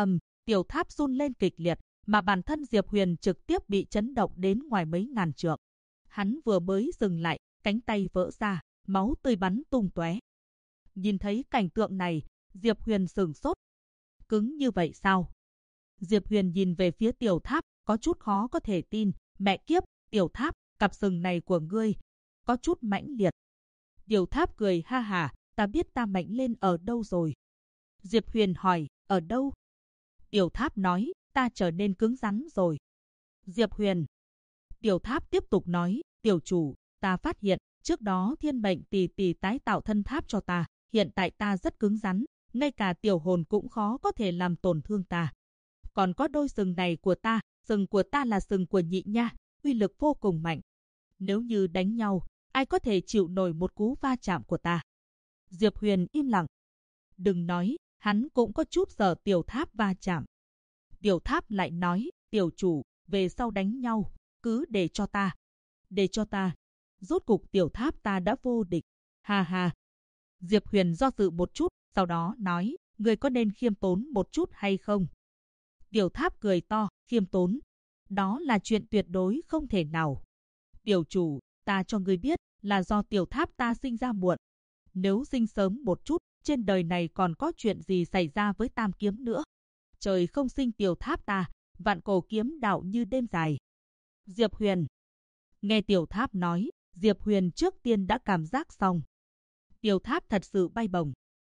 A: Tiểu tháp run lên kịch liệt, mà bản thân Diệp Huyền trực tiếp bị chấn động đến ngoài mấy ngàn trượng. Hắn vừa mới dừng lại, cánh tay vỡ ra, máu tươi bắn tung tóe. Nhìn thấy cảnh tượng này, Diệp Huyền sửng sốt. Cứng như vậy sao? Diệp Huyền nhìn về phía tiểu tháp, có chút khó có thể tin. Mẹ kiếp, tiểu tháp, cặp sừng này của ngươi, có chút mãnh liệt. Tiểu tháp cười ha hả, ta biết ta mạnh lên ở đâu rồi. Diệp Huyền hỏi, ở đâu? Tiểu tháp nói, ta trở nên cứng rắn rồi. Diệp Huyền. Tiểu tháp tiếp tục nói, tiểu chủ, ta phát hiện, trước đó thiên mệnh tỷ tỷ tái tạo thân tháp cho ta, hiện tại ta rất cứng rắn, ngay cả tiểu hồn cũng khó có thể làm tổn thương ta. Còn có đôi sừng này của ta, sừng của ta là sừng của nhị nha, uy lực vô cùng mạnh. Nếu như đánh nhau, ai có thể chịu nổi một cú va chạm của ta? Diệp Huyền im lặng. Đừng nói, hắn cũng có chút sợ tiểu tháp va chạm. Tiểu tháp lại nói, tiểu chủ, về sau đánh nhau, cứ để cho ta. Để cho ta. Rốt cục tiểu tháp ta đã vô địch. Ha ha. Diệp Huyền do dự một chút, sau đó nói, người có nên khiêm tốn một chút hay không? Tiểu tháp cười to, khiêm tốn. Đó là chuyện tuyệt đối không thể nào. Tiểu chủ, ta cho ngươi biết, là do tiểu tháp ta sinh ra muộn. Nếu sinh sớm một chút, trên đời này còn có chuyện gì xảy ra với tam kiếm nữa. Trời không sinh tiểu tháp ta, vạn cổ kiếm đạo như đêm dài. Diệp Huyền. Nghe tiểu tháp nói, Diệp Huyền trước tiên đã cảm giác xong. Tiểu tháp thật sự bay bổng.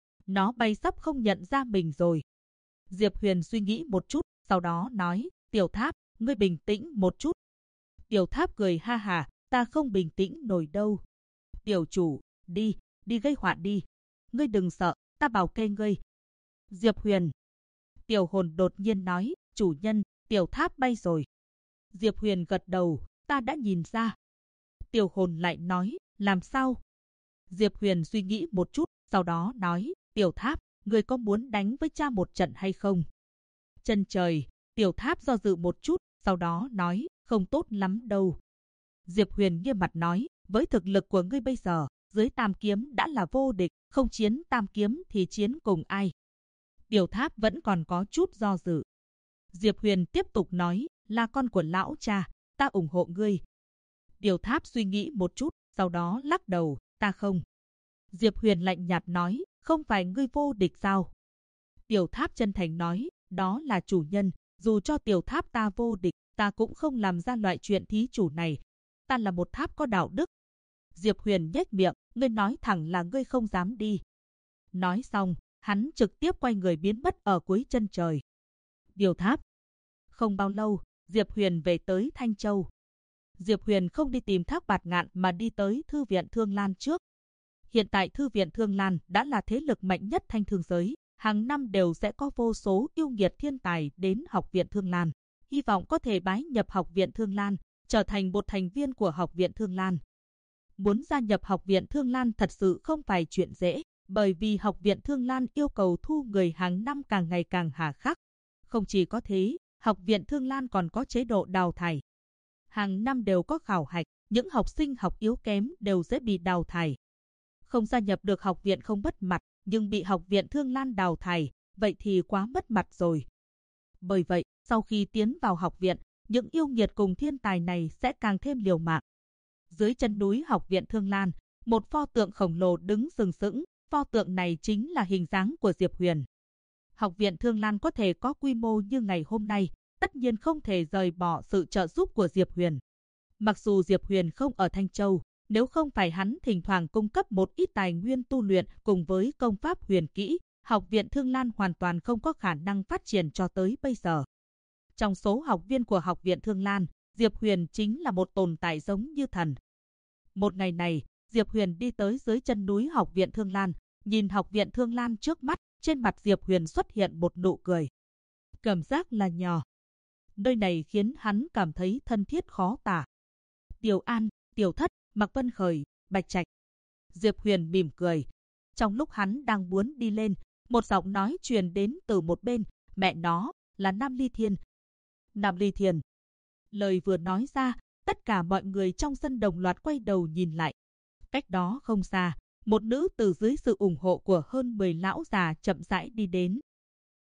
A: Nó bay sắp không nhận ra mình rồi. Diệp Huyền suy nghĩ một chút, sau đó nói, tiểu tháp, ngươi bình tĩnh một chút. Tiểu tháp cười ha hả, ta không bình tĩnh nổi đâu. Tiểu chủ, đi gây họa đi. Ngươi đừng sợ, ta bảo kê ngươi. Diệp Huyền. Tiểu hồn đột nhiên nói, chủ nhân, tiểu tháp bay rồi. Diệp Huyền gật đầu, ta đã nhìn ra. Tiểu hồn lại nói, làm sao? Diệp Huyền suy nghĩ một chút, sau đó nói, tiểu tháp, ngươi có muốn đánh với cha một trận hay không? Chân trời, tiểu tháp do dự một chút, sau đó nói, không tốt lắm đâu. Diệp Huyền nghiêm mặt nói, với thực lực của ngươi bây giờ, dưới tam kiếm đã là vô địch, không chiến tam kiếm thì chiến cùng ai? Tiểu tháp vẫn còn có chút do dự. Diệp Huyền tiếp tục nói, là con của lão cha, ta ủng hộ ngươi. Tiểu tháp suy nghĩ một chút, sau đó lắc đầu, ta không. Diệp Huyền lạnh nhạt nói, không phải ngươi vô địch sao? Tiểu tháp chân thành nói, đó là chủ nhân, dù cho tiểu tháp ta vô địch, ta cũng không làm ra loại chuyện thí chủ này. Ta là một tháp có đạo đức. Diệp Huyền nhếch miệng, ngươi nói thẳng là ngươi không dám đi. Nói xong, hắn trực tiếp quay người biến mất ở cuối chân trời. Tiểu tháp. Không bao lâu, Diệp Huyền về tới Thanh Châu. Diệp Huyền không đi tìm Thác Bạt Ngạn mà đi tới Thư viện Thương Lan trước. Hiện tại Thư viện Thương Lan đã là thế lực mạnh nhất Thanh Thương giới. Hàng năm đều sẽ có vô số yêu nghiệt thiên tài đến Học viện Thương Lan. Hy vọng có thể bái nhập Học viện Thương Lan, trở thành một thành viên của Học viện Thương Lan. Muốn gia nhập Học viện Thương Lan thật sự không phải chuyện dễ, bởi vì Học viện Thương Lan yêu cầu thu người hàng năm càng ngày càng hà khắc. Không chỉ có thế, Học viện Thương Lan còn có chế độ đào thải. Hàng năm đều có khảo hạch, những học sinh học yếu kém đều dễ bị đào thải. Không gia nhập được học viện không mất mặt, nhưng bị Học viện Thương Lan đào thải, vậy thì quá mất mặt rồi. Bởi vậy, sau khi tiến vào học viện, những yêu nghiệt cùng thiên tài này sẽ càng thêm liều mạng. Dưới chân núi Học viện Thương Lan, một pho tượng khổng lồ đứng sừng sững, pho tượng này chính là hình dáng của Diệp Huyền. Học viện Thương Lan có thể có quy mô như ngày hôm nay, tất nhiên không thể rời bỏ sự trợ giúp của Diệp Huyền. Mặc dù Diệp Huyền không ở Thanh Châu, nếu không phải hắn thỉnh thoảng cung cấp một ít tài nguyên tu luyện cùng với công pháp huyền kỹ, Học viện Thương Lan hoàn toàn không có khả năng phát triển cho tới bây giờ. Trong số học viên của Học viện Thương Lan, Diệp Huyền chính là một tồn tại giống như thần. Một ngày này, Diệp Huyền đi tới dưới chân núi Học viện Thương Lan, nhìn Học viện Thương Lan trước mắt, trên mặt Diệp Huyền xuất hiện một nụ cười. Cảm giác là nhỏ. Nơi này khiến hắn cảm thấy thân thiết khó tả. Tiểu An, Tiểu Thất, Mạc Vân Khởi, Bạch Trạch. Diệp Huyền mỉm cười. Trong lúc hắn đang muốn đi lên, một giọng nói truyền đến từ một bên, mẹ nó, là Nam Ly Thiên. Nam Ly Thiên. Lời vừa nói ra, tất cả mọi người trong sân đồng loạt quay đầu nhìn lại. Cách đó không xa, một nữ từ dưới sự ủng hộ của hơn 10 lão già chậm rãi đi đến.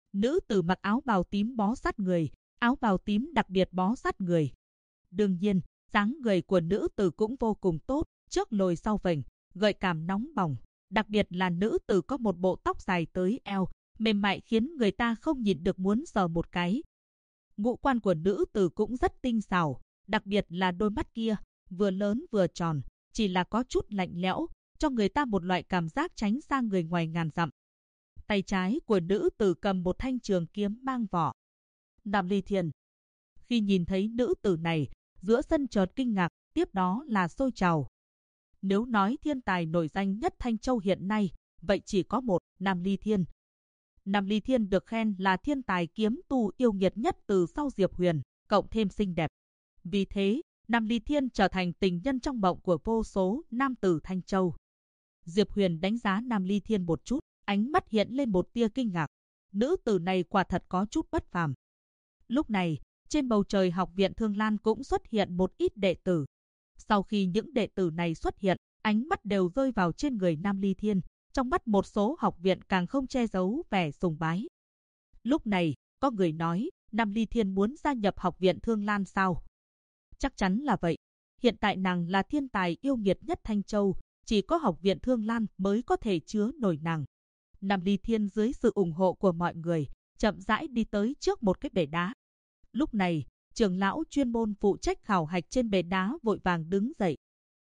A: Nữ tử mặc áo bào tím bó sát người, áo bào tím đặc biệt bó sát người. Đương nhiên, dáng người của nữ tử cũng vô cùng tốt, trước lồi sau vểnh, gợi cảm nóng bỏng. Đặc biệt là nữ tử có một bộ tóc dài tới eo, mềm mại khiến người ta không nhịn được muốn sờ một cái. Ngũ quan của nữ tử cũng rất tinh xảo, đặc biệt là đôi mắt kia, vừa lớn vừa tròn, chỉ là có chút lạnh lẽo, cho người ta một loại cảm giác tránh xa người ngoài ngàn dặm. Tay trái của nữ tử cầm một thanh trường kiếm mang vỏ. Nam Ly Thiên. Khi nhìn thấy nữ tử này, giữa sân chợt kinh ngạc, tiếp đó là sôi trào. Nếu nói thiên tài nổi danh nhất Thanh Châu hiện nay, vậy chỉ có một, Nam Ly Thiên. Nam Ly Thiên được khen là thiên tài kiếm tu yêu nghiệt nhất từ sau Diệp Huyền, cộng thêm xinh đẹp. Vì thế, Nam Ly Thiên trở thành tình nhân trong mộng của vô số nam tử Thanh Châu. Diệp Huyền đánh giá Nam Ly Thiên một chút, ánh mắt hiện lên một tia kinh ngạc. Nữ tử này quả thật có chút bất phàm. Lúc này, trên bầu trời học viện Thương Lan cũng xuất hiện một ít đệ tử. Sau khi những đệ tử này xuất hiện, ánh mắt đều rơi vào trên người Nam Ly Thiên. Trong mắt một số học viện càng không che giấu vẻ sùng bái. Lúc này, có người nói, Nam Ly Thiên muốn gia nhập học viện Thương Lan sao? Chắc chắn là vậy. Hiện tại nàng là thiên tài yêu nghiệt nhất Thanh Châu, chỉ có học viện Thương Lan mới có thể chứa nổi nàng. Nam Ly Thiên dưới sự ủng hộ của mọi người, chậm rãi đi tới trước một cái bể đá. Lúc này, trưởng lão chuyên môn phụ trách khảo hạch trên bể đá vội vàng đứng dậy.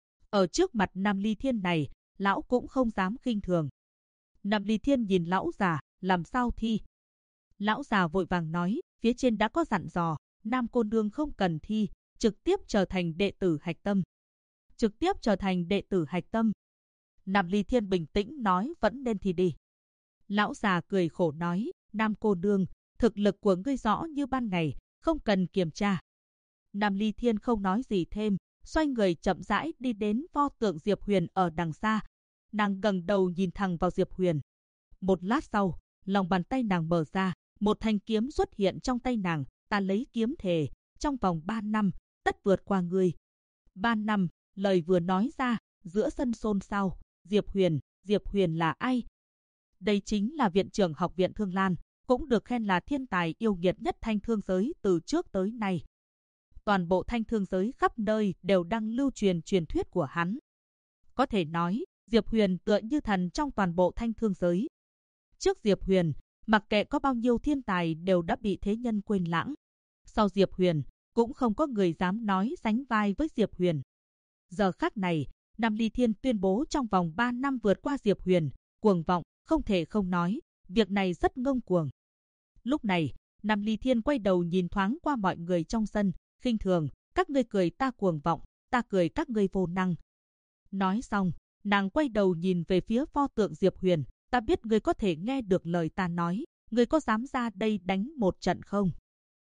A: Ở trước mặt Nam Ly Thiên này, lão cũng không dám khinh thường. Nam Ly Thiên nhìn lão già, làm sao thi? Lão già vội vàng nói, phía trên đã có dặn dò, Nam cô nương không cần thi, trực tiếp trở thành đệ tử hạch tâm. Trực tiếp trở thành đệ tử hạch tâm. Nam Ly Thiên bình tĩnh nói vẫn nên thi đi. Lão già cười khổ nói, Nam cô nương, thực lực của ngươi rõ như ban ngày, không cần kiểm tra. Nam Ly Thiên không nói gì thêm, xoay người chậm rãi đi đến pho tượng Diệp Huyền ở đằng xa. Nàng ngẩng đầu nhìn thẳng vào Diệp Huyền. Một lát sau, lòng bàn tay nàng mở ra, một thanh kiếm xuất hiện trong tay nàng. Ta lấy kiếm thề, trong vòng 3 năm, tất vượt qua ngươi. 3 năm, lời vừa nói ra, giữa sân xôn xao. Diệp Huyền là ai? Đây chính là viện trưởng học viện Thương Lan, cũng được khen là thiên tài yêu nghiệt nhất thanh thương giới từ trước tới nay. Toàn bộ thanh thương giới khắp nơi đều đang lưu truyền truyền thuyết của hắn. Có thể nói, Diệp Huyền tựa như thần trong toàn bộ thanh thương giới. Trước Diệp Huyền, mặc kệ có bao nhiêu thiên tài đều đã bị thế nhân quên lãng. Sau Diệp Huyền, cũng không có người dám nói sánh vai với Diệp Huyền. Giờ khắc này, Nam Ly Thiên tuyên bố trong vòng 3 năm vượt qua Diệp Huyền, cuồng vọng, không thể không nói, việc này rất ngông cuồng. Lúc này, Nam Ly Thiên quay đầu nhìn thoáng qua mọi người trong sân, khinh thường, các ngươi cười ta cuồng vọng, ta cười các ngươi vô năng. Nói xong, nàng quay đầu nhìn về phía pho tượng Diệp Huyền, ta biết ngươi có thể nghe được lời ta nói, ngươi có dám ra đây đánh một trận không?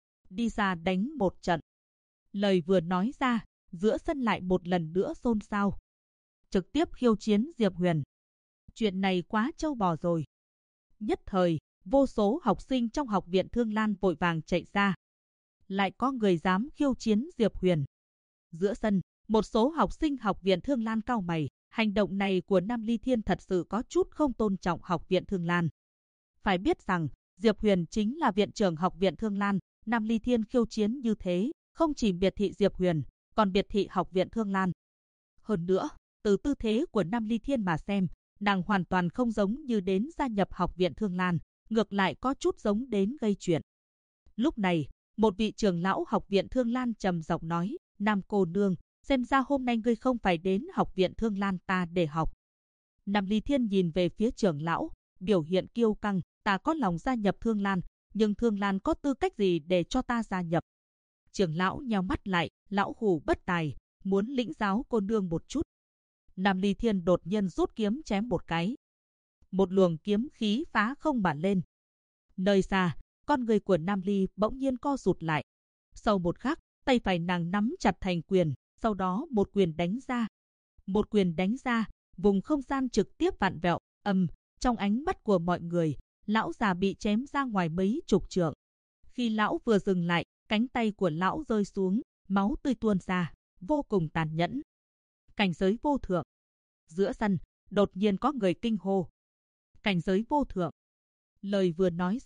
A: Đi ra đánh một trận. Lời vừa nói ra, giữa sân lại một lần nữa xôn xao. Trực tiếp khiêu chiến Diệp Huyền. Chuyện này quá trâu bò rồi. Nhất thời, vô số học sinh trong học viện Thương Lan vội vàng chạy ra. Lại có người dám khiêu chiến Diệp Huyền. Giữa sân, một số học sinh học viện Thương Lan cau mày. Hành động này của Nam Ly Thiên thật sự có chút không tôn trọng học viện Thương Lan. Phải biết rằng, Diệp Huyền chính là viện trưởng học viện Thương Lan. Nam Ly Thiên khiêu chiến như thế, không chỉ biệt thị Diệp Huyền, còn biệt thị học viện Thương Lan. Hơn nữa, từ tư thế của Nam Ly Thiên mà xem, nàng hoàn toàn không giống như đến gia nhập học viện Thương Lan, ngược lại có chút giống đến gây chuyện. Lúc này, một vị trưởng lão học viện Thương Lan trầm giọng nói, Nam cô nương, xem ra hôm nay ngươi không phải đến học viện Thương Lan ta để học. Nam Ly Thiên nhìn về phía trưởng lão, biểu hiện kiêu căng, ta có lòng gia nhập Thương Lan, nhưng Thương Lan có tư cách gì để cho ta gia nhập? Trưởng lão nheo mắt lại, lão hủ bất tài, muốn lĩnh giáo cô nương một chút. Nam Ly Thiên đột nhiên rút kiếm chém một cái. Một luồng kiếm khí phá không mà lên. Nơi xa, con người của Nam Ly bỗng nhiên co rụt lại. Sau một khắc, tay phải nàng nắm chặt thành quyền, sau đó một quyền đánh ra. Một quyền đánh ra, vùng không gian trực tiếp vặn vẹo, trong ánh mắt của mọi người, lão già bị chém ra ngoài mấy chục trượng. Khi lão vừa dừng lại, cánh tay của lão rơi xuống, máu tươi tuôn ra, vô cùng tàn nhẫn. Cảnh giới vô thượng. Giữa sân, đột nhiên có người kinh hô. Cảnh giới vô thượng. Lời vừa nói ra,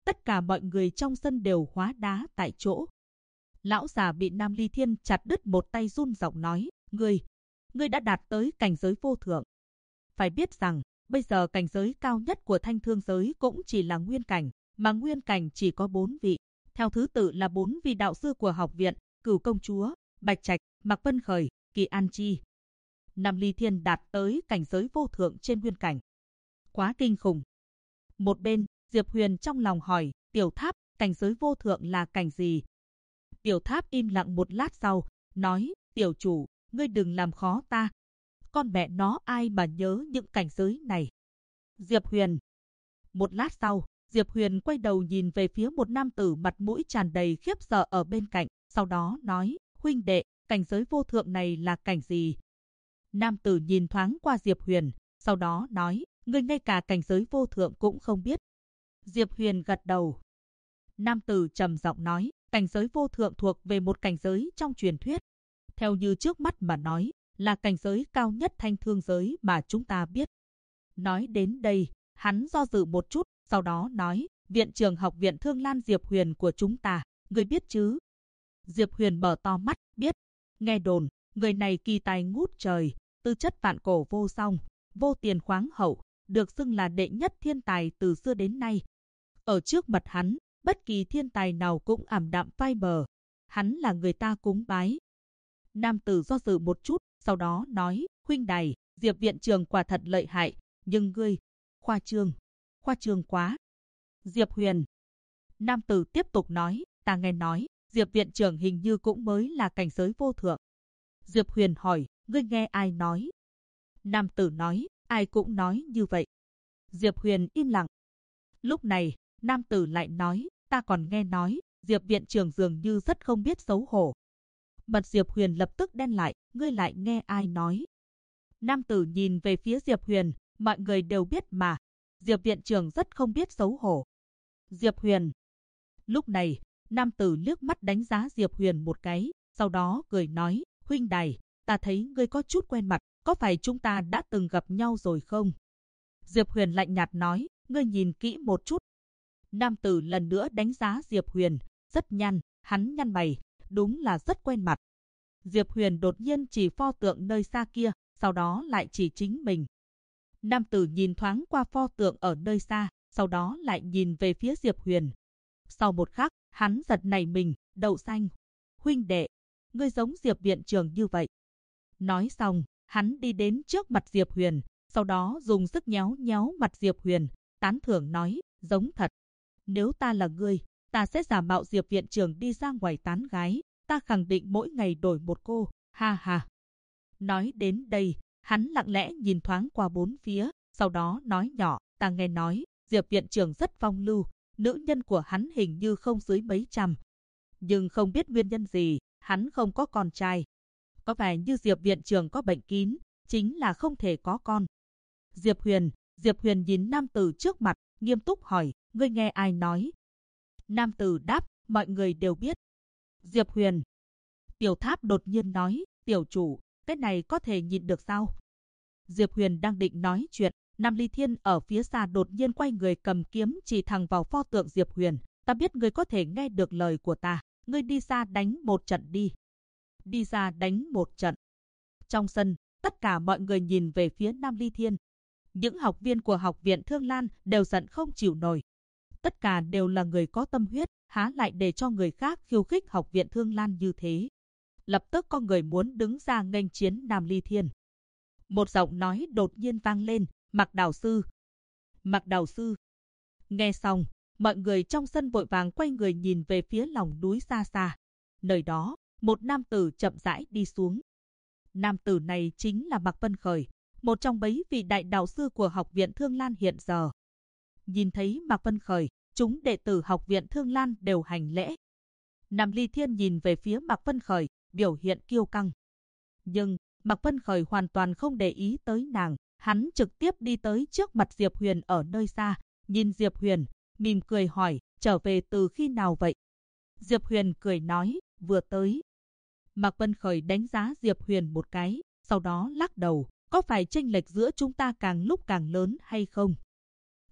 A: tất cả mọi người trong sân đều hóa đá tại chỗ. Lão già bị Nam Ly Thiên chặt đứt một tay run giọng nói, ngươi đã đạt tới cảnh giới vô thượng. Phải biết rằng, bây giờ cảnh giới cao nhất của Thanh Thương giới cũng chỉ là nguyên cảnh, mà nguyên cảnh chỉ có 4 vị. Theo thứ tự là 4 vị đạo sư của học viện, Cửu Công Chúa, Bạch Trạch, Mạc Vân Khởi, Kỳ An Chi. Nam Ly Thiên đạt tới cảnh giới vô thượng trên nguyên cảnh. Quá kinh khủng. Một bên, Diệp Huyền trong lòng hỏi, Tiểu Tháp, cảnh giới vô thượng là cảnh gì? Tiểu Tháp im lặng một lát sau, nói, tiểu chủ, ngươi đừng làm khó ta. Con mẹ nó ai mà nhớ những cảnh giới này? Diệp Huyền. Một lát sau, Diệp Huyền quay đầu nhìn về phía một nam tử mặt mũi tràn đầy khiếp sợ ở bên cạnh, sau đó nói, huynh đệ, cảnh giới vô thượng này là cảnh gì? Nam tử nhìn thoáng qua Diệp Huyền, sau đó nói, ngươi ngay cả cảnh giới vô thượng cũng không biết. Diệp Huyền gật đầu. Nam tử trầm giọng nói, cảnh giới vô thượng thuộc về một cảnh giới trong truyền thuyết. Theo như trước mắt mà nói, là cảnh giới cao nhất Thanh Thương giới mà chúng ta biết. Nói đến đây, hắn do dự một chút, sau đó nói, viện trưởng học viện Thương Lan Diệp Huyền của chúng ta, ngươi biết chứ? Diệp Huyền mở to mắt, biết. Nghe đồn, người này kỳ tài ngút trời, tư chất vạn cổ vô song, vô tiền khoáng hậu, được xưng là đệ nhất thiên tài từ xưa đến nay. Ở trước mặt hắn, bất kỳ thiên tài nào cũng ảm đạm phai mờ. Hắn là người ta cúng bái. Nam tử do dự một chút, sau đó nói, huynh đài, Diệp viện trưởng quả thật lợi hại, nhưng ngươi, khoa trương quá. Diệp Huyền. Nam tử tiếp tục nói, ta nghe nói, Diệp viện trưởng hình như cũng mới là cảnh giới vô thượng. Diệp Huyền hỏi, ngươi nghe ai nói? Nam tử nói, ai cũng nói như vậy. Diệp Huyền im lặng. Lúc này, nam tử lại nói, ta còn nghe nói, Diệp viện trưởng dường như rất không biết xấu hổ. Mặt Diệp Huyền lập tức đen lại, ngươi lại nghe ai nói? Nam tử nhìn về phía Diệp Huyền, mọi người đều biết mà, Diệp viện trưởng rất không biết xấu hổ. Diệp Huyền. Lúc này, nam tử liếc mắt đánh giá Diệp Huyền một cái, sau đó cười nói, huynh đài, ta thấy ngươi có chút quen mặt, có phải chúng ta đã từng gặp nhau rồi không? Diệp Huyền lạnh nhạt nói, ngươi nhìn kỹ một chút. Nam tử lần nữa đánh giá Diệp Huyền, rất nhăn, hắn nhăn mày, đúng là rất quen mặt. Diệp Huyền đột nhiên chỉ pho tượng nơi xa kia, sau đó lại chỉ chính mình. Nam tử nhìn thoáng qua pho tượng ở nơi xa, sau đó lại nhìn về phía Diệp Huyền. Sau một khắc, hắn giật nảy mình, đầu xanh. Huynh đệ, ngươi giống Diệp viện trưởng như vậy. Nói xong, hắn đi đến trước mặt Diệp Huyền, sau đó dùng sức nhéo nhéo mặt Diệp Huyền, tán thưởng nói, giống thật. Nếu ta là ngươi, ta sẽ giả mạo Diệp viện trưởng đi ra ngoài tán gái, ta khẳng định mỗi ngày đổi một cô, ha ha. Nói đến đây, hắn lặng lẽ nhìn thoáng qua bốn phía, sau đó nói nhỏ, ta nghe nói, Diệp viện trưởng rất phong lưu, nữ nhân của hắn hình như không dưới mấy trăm. Nhưng không biết nguyên nhân gì, hắn không có con trai. Có vẻ như Diệp viện trưởng có bệnh kín, chính là không thể có con. Diệp Huyền nhìn nam tử trước mặt, nghiêm túc hỏi, ngươi nghe ai nói? Nam tử đáp, mọi người đều biết. Diệp Huyền. Tiểu Tháp đột nhiên nói, tiểu chủ, cái này có thể nhìn được sao? Diệp Huyền đang định nói chuyện, Nam Ly Thiên ở phía xa đột nhiên quay người cầm kiếm chỉ thẳng vào pho tượng Diệp Huyền. Ta biết ngươi có thể nghe được lời của ta, ngươi đi ra đánh một trận đi. Đi ra đánh một trận. Trong sân, tất cả mọi người nhìn về phía Nam Ly Thiên. Những học viên của học viện Thương Lan đều giận không chịu nổi. Tất cả đều là người có tâm huyết, há lại để cho người khác khiêu khích học viện Thương Lan như thế. Lập tức có người muốn đứng ra nghênh chiến Nam Ly Thiên. Một giọng nói đột nhiên vang lên, Mạc Đào Sư. Mạc Đào Sư. Nghe xong, mọi người trong sân vội vàng quay người nhìn về phía lòng núi xa xa. Nơi đó, một nam tử chậm rãi đi xuống. Nam tử này chính là Mạc Vân Khởi, một trong mấy vị đại đạo sư của học viện Thương Lan hiện giờ. Nhìn thấy Mạc Vân Khởi, chúng đệ tử học viện Thương Lan đều hành lễ. Nam Ly Thiên nhìn về phía Mạc Vân Khởi, biểu hiện kiêu căng. Nhưng, Mạc Vân Khởi hoàn toàn không để ý tới nàng, hắn trực tiếp đi tới trước mặt Diệp Huyền ở nơi xa, nhìn Diệp Huyền, mỉm cười hỏi, trở về từ khi nào vậy? Diệp Huyền cười nói, vừa tới. Mạc Vân Khởi đánh giá Diệp Huyền một cái, sau đó lắc đầu, có phải chênh lệch giữa chúng ta càng lúc càng lớn hay không?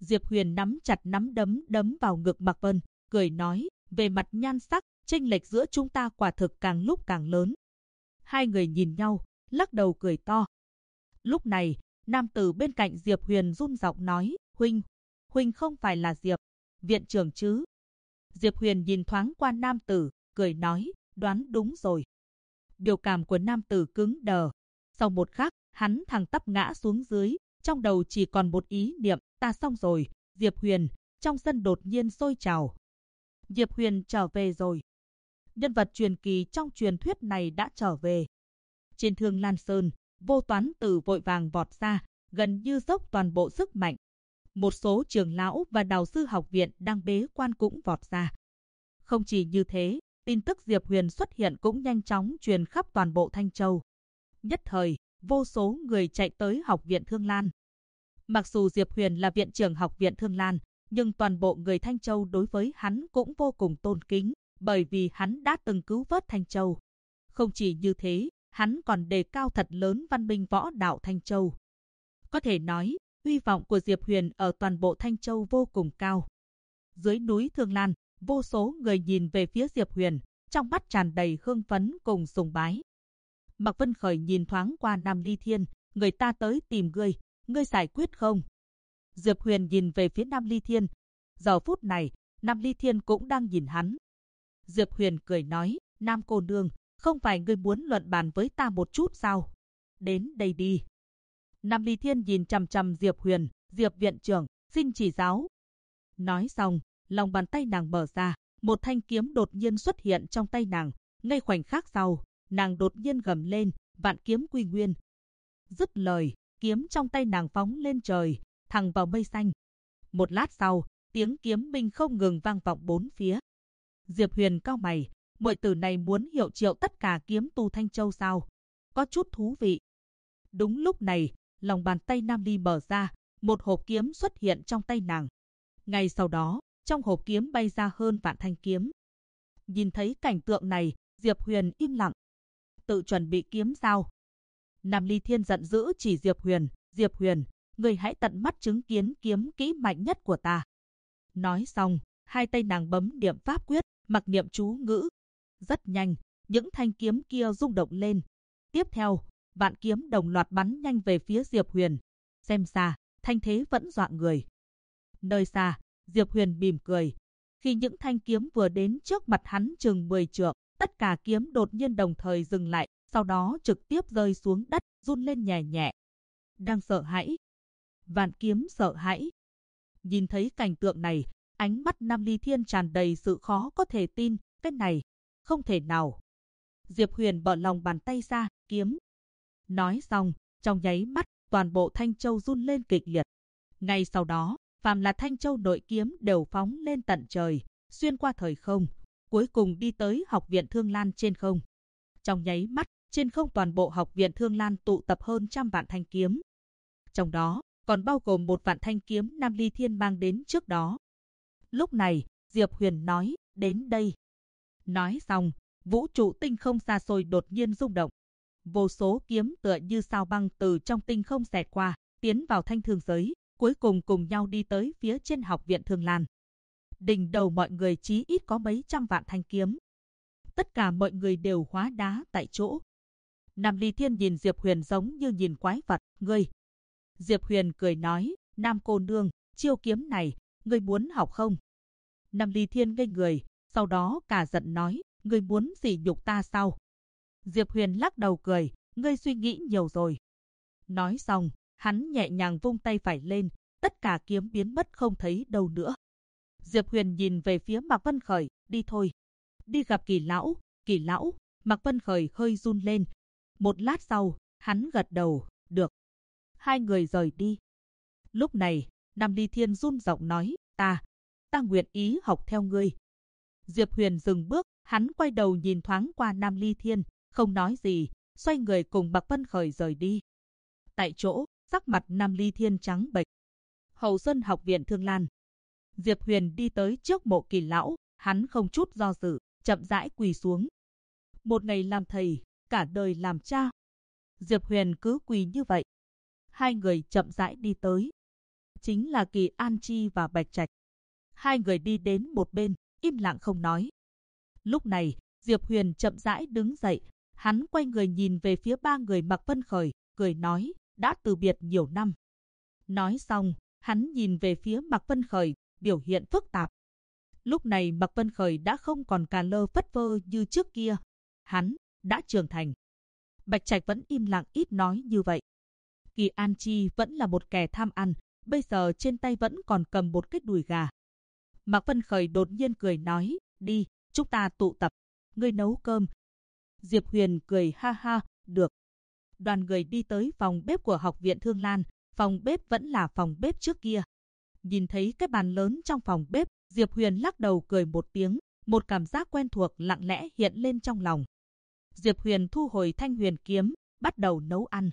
A: Diệp Huyền nắm chặt nắm đấm đấm vào ngực Mạc Vân, cười nói, về mặt nhan sắc, chênh lệch giữa chúng ta quả thực càng lúc càng lớn. Hai người nhìn nhau, lắc đầu cười to. Lúc này, nam tử bên cạnh Diệp Huyền run giọng nói, Huynh không phải là Diệp viện trưởng chứ? Diệp Huyền nhìn thoáng qua nam tử, cười nói, đoán đúng rồi. Biểu cảm của nam tử cứng đờ. Sau một khắc, hắn thẳng tắp ngã xuống dưới, trong đầu chỉ còn một ý niệm, ta xong rồi. Diệp Huyền, trong sân đột nhiên sôi trào. Diệp Huyền trở về rồi. Nhân vật truyền kỳ trong truyền thuyết này đã trở về. Trên Thương Lan Sơn, Vô Toán Tử vội vàng vọt ra, gần như dốc toàn bộ sức mạnh. Một số trưởng lão và đạo sư học viện đang bế quan cũng vọt ra. Không chỉ như thế, tin tức Diệp Huyền xuất hiện cũng nhanh chóng truyền khắp toàn bộ Thanh Châu. Nhất thời, vô số người chạy tới học viện Thương Lan. Mặc dù Diệp Huyền là viện trưởng học viện Thương Lan, nhưng toàn bộ người Thanh Châu đối với hắn cũng vô cùng tôn kính, bởi vì hắn đã từng cứu vớt Thanh Châu. Không chỉ như thế, hắn còn đề cao thật lớn văn minh võ đạo Thanh Châu. Có thể nói, uy vọng của Diệp Huyền ở toàn bộ Thanh Châu vô cùng cao. Dưới núi Thương Lan, vô số người nhìn về phía Diệp Huyền, trong mắt tràn đầy hưng phấn cùng sùng bái. Mạc Vân Khởi nhìn thoáng qua Nam Ly Thiên, người ta tới tìm ngươi giải quyết không? Diệp Huyền nhìn về phía Nam Ly Thiên. Giờ phút này, Nam Ly Thiên cũng đang nhìn hắn. Diệp Huyền cười nói, Nam cô nương, không phải ngươi muốn luận bàn với ta một chút sao? Đến đây đi. Nam Ly Thiên nhìn chằm chằm Diệp Huyền, Diệp viện trưởng, xin chỉ giáo. Nói xong, lòng bàn tay nàng mở ra, một thanh kiếm đột nhiên xuất hiện trong tay nàng. Ngay khoảnh khắc sau, nàng đột nhiên gầm lên, vạn kiếm quy nguyên. Dứt lời, kiếm trong tay nàng phóng lên trời, thẳng vào mây xanh. Một lát sau, tiếng kiếm minh không ngừng vang vọng bốn phía. Diệp Huyền cau mày, muội tử này muốn hiệu triệu tất cả kiếm tu Thanh Châu sao? Có chút thú vị. Đúng lúc này, lòng bàn tay Nam Ly mở ra, một hộp kiếm xuất hiện trong tay nàng. Ngay sau đó, trong hộp kiếm bay ra hơn vạn thanh kiếm. Nhìn thấy cảnh tượng này, Diệp Huyền im lặng. Tự chuẩn bị kiếm sao? Nam Ly Thiên giận dữ chỉ Diệp Huyền, ngươi hãy tận mắt chứng kiến kiếm kỹ mạnh nhất của ta. Nói xong, hai tay nàng bấm niệm pháp quyết, mặc niệm chú ngữ. Rất nhanh, những thanh kiếm kia rung động lên. Tiếp theo, vạn kiếm đồng loạt bắn nhanh về phía Diệp Huyền. Xem xa, thanh thế vẫn dọa người. Nơi xa, Diệp Huyền mỉm cười. Khi những thanh kiếm vừa đến trước mặt hắn chừng 10 trượng, tất cả kiếm đột nhiên đồng thời dừng lại, sau đó trực tiếp rơi xuống đất, run lên nhẹ nhẹ. Đang sợ hãi. Vạn kiếm sợ hãi. Nhìn thấy cảnh tượng này, ánh mắt Nam Ly Thiên tràn đầy sự khó có thể tin, cái này, không thể nào. Diệp Huyền bỏ lòng bàn tay ra, kiếm. Nói xong, trong nháy mắt, toàn bộ Thanh Châu run lên kịch liệt. Ngay sau đó, phàm là Thanh Châu nội kiếm đều phóng lên tận trời, xuyên qua thời không, cuối cùng đi tới học viện Thương Lan trên không. Trong nháy mắt, trên không toàn bộ học viện Thương Lan tụ tập hơn trăm vạn thanh kiếm. Trong đó, còn bao gồm một vạn thanh kiếm Nam Ly Thiên mang đến trước đó. Lúc này, Diệp Huyền nói, đến đây. Nói xong, vũ trụ tinh không xa xôi đột nhiên rung động. Vô số kiếm tựa như sao băng từ trong tinh không xẹt qua, tiến vào thanh thương giới, cuối cùng cùng nhau đi tới phía trên học viện Thương Lan. Đỉnh đầu mọi người chí ít có mấy trăm vạn thanh kiếm. Tất cả mọi người đều hóa đá tại chỗ. Nam Ly Thiên nhìn Diệp Huyền giống như nhìn quái vật, ngươi. Diệp Huyền cười nói, Nam cô nương, chiêu kiếm này, ngươi muốn học không? Nam Ly Thiên ngây người, sau đó cả giận nói, ngươi muốn sỉ nhục ta sao? Diệp Huyền lắc đầu cười, ngươi suy nghĩ nhiều rồi. Nói xong, hắn nhẹ nhàng vung tay phải lên, tất cả kiếm biến mất không thấy đâu nữa. Diệp Huyền nhìn về phía Mạc Vân Khởi, đi thôi. Đi gặp Kỳ lão. Mạc Vân Khởi hơi run lên. Một lát sau, hắn gật đầu, được. Hai người rời đi. Lúc này, Nam Ly Thiên run giọng nói, ta nguyện ý học theo ngươi. Diệp Huyền dừng bước, hắn quay đầu nhìn thoáng qua Nam Ly Thiên, không nói gì, xoay người cùng Mạc Vân Khởi rời đi. Tại chỗ, sắc mặt Nam Ly Thiên trắng bệch. Hậu Xuân học viện Thương Lan. Diệp Huyền đi tới trước mộ Kỳ lão, hắn không chút do dự, chậm rãi quỳ xuống. Một ngày làm thầy, cả đời làm cha. Diệp Huyền cứ quỳ như vậy. Hai người chậm rãi đi tới. chính là Kỳ An Chi và Bạch Trạch. Hai người đi đến một bên, im lặng không nói. Lúc này, Diệp Huyền chậm rãi đứng dậy, hắn quay người nhìn về phía ba người Mạc Vân Khởi, cười nói, đã từ biệt nhiều năm. Nói xong, hắn nhìn về phía Mạc Vân Khởi, biểu hiện phức tạp. Lúc này Mạc Vân Khởi đã không còn cà lơ phất phơ như trước kia. Hắn đã trưởng thành. Bạch Trạch vẫn im lặng ít nói như vậy. Kỳ An Chi vẫn là một kẻ tham ăn, bây giờ trên tay vẫn còn cầm một cái đùi gà. Mạc Vân Khởi đột nhiên cười nói, đi, chúng ta tụ tập, ngươi nấu cơm. Diệp Huyền cười ha ha, được. Đoàn người đi tới phòng bếp của Học viện Thương Lan, phòng bếp vẫn là phòng bếp trước kia. Nhìn thấy cái bàn lớn trong phòng bếp, Diệp Huyền lắc đầu cười một tiếng, một cảm giác quen thuộc lặng lẽ hiện lên trong lòng. Diệp Huyền thu hồi Thanh Huyền kiếm, bắt đầu nấu ăn.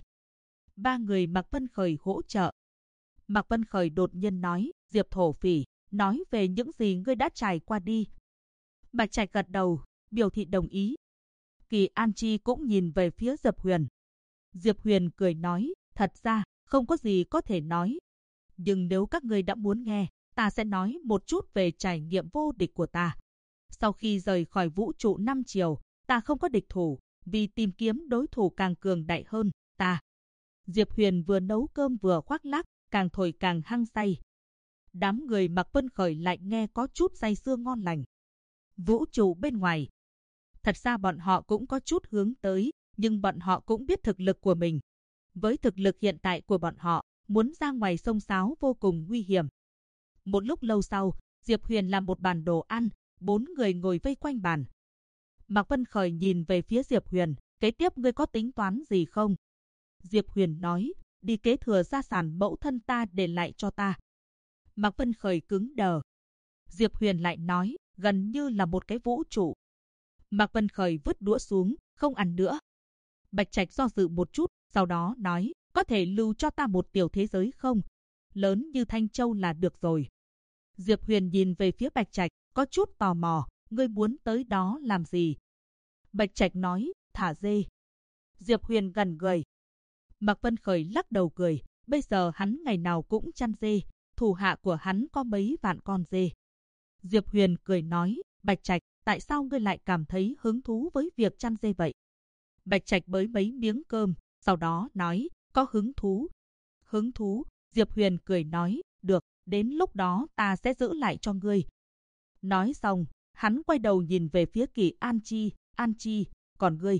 A: Ba người Mạc Vân Khởi hỗ trợ. Mạc Vân Khởi đột nhiên nói, Diệp thổ phỉ, nói về những gì ngươi đã trải qua đi. Bạch Trạch gật đầu, biểu thị đồng ý. Kỳ An Chi cũng nhìn về phía Diệp Huyền. Diệp Huyền cười nói, thật ra, không có gì có thể nói. Nhưng nếu các ngươi đã muốn nghe, ta sẽ nói một chút về trải nghiệm vô địch của ta. Sau khi rời khỏi vũ trụ 5 chiều, ta không có địch thủ, vì tìm kiếm đối thủ càng cường đại hơn, ta. Diệp Huyền vừa nấu cơm vừa khoác lác, càng thổi càng hăng say. Đám người Mạc Vân Khởi lại nghe có chút say sưa ngon lành. Vũ trụ bên ngoài. Thật ra bọn họ cũng có chút hướng tới, nhưng bọn họ cũng biết thực lực của mình. Với thực lực hiện tại của bọn họ, muốn ra ngoài xông xáo vô cùng nguy hiểm. Một lúc lâu sau, Diệp Huyền làm một bàn đồ ăn, 4 người ngồi vây quanh bàn. Mạc Vân Khởi nhìn về phía Diệp Huyền, kế tiếp ngươi có tính toán gì không? Diệp Huyền nói, đi kế thừa gia sản mẫu thân ta để lại cho ta. Mạc Vân Khởi cứng đờ. Diệp Huyền lại nói, gần như là một cái vũ trụ. Mạc Vân Khởi vứt đũa xuống, không ăn nữa. Bạch Trạch do dự một chút, sau đó nói, có thể lưu cho ta một tiểu thế giới không? Lớn như Thanh Châu là được rồi. Diệp Huyền nhìn về phía Bạch Trạch, có chút tò mò, ngươi muốn tới đó làm gì? Bạch Trạch nói, thả dê. Diệp Huyền gần người. Mạc Vân Khởi lắc đầu cười, bây giờ hắn ngày nào cũng chăn dê, thủ hạ của hắn có mấy vạn con dê. Diệp Huyền cười nói, Bạch Trạch, tại sao ngươi lại cảm thấy hứng thú với việc chăn dê vậy? Bạch Trạch bới mấy miếng cơm, sau đó nói, có hứng thú. Hứng thú, Diệp Huyền cười nói, được, đến lúc đó ta sẽ giữ lại cho ngươi. Nói xong, hắn quay đầu nhìn về phía Kỳ An Chi, còn ngươi?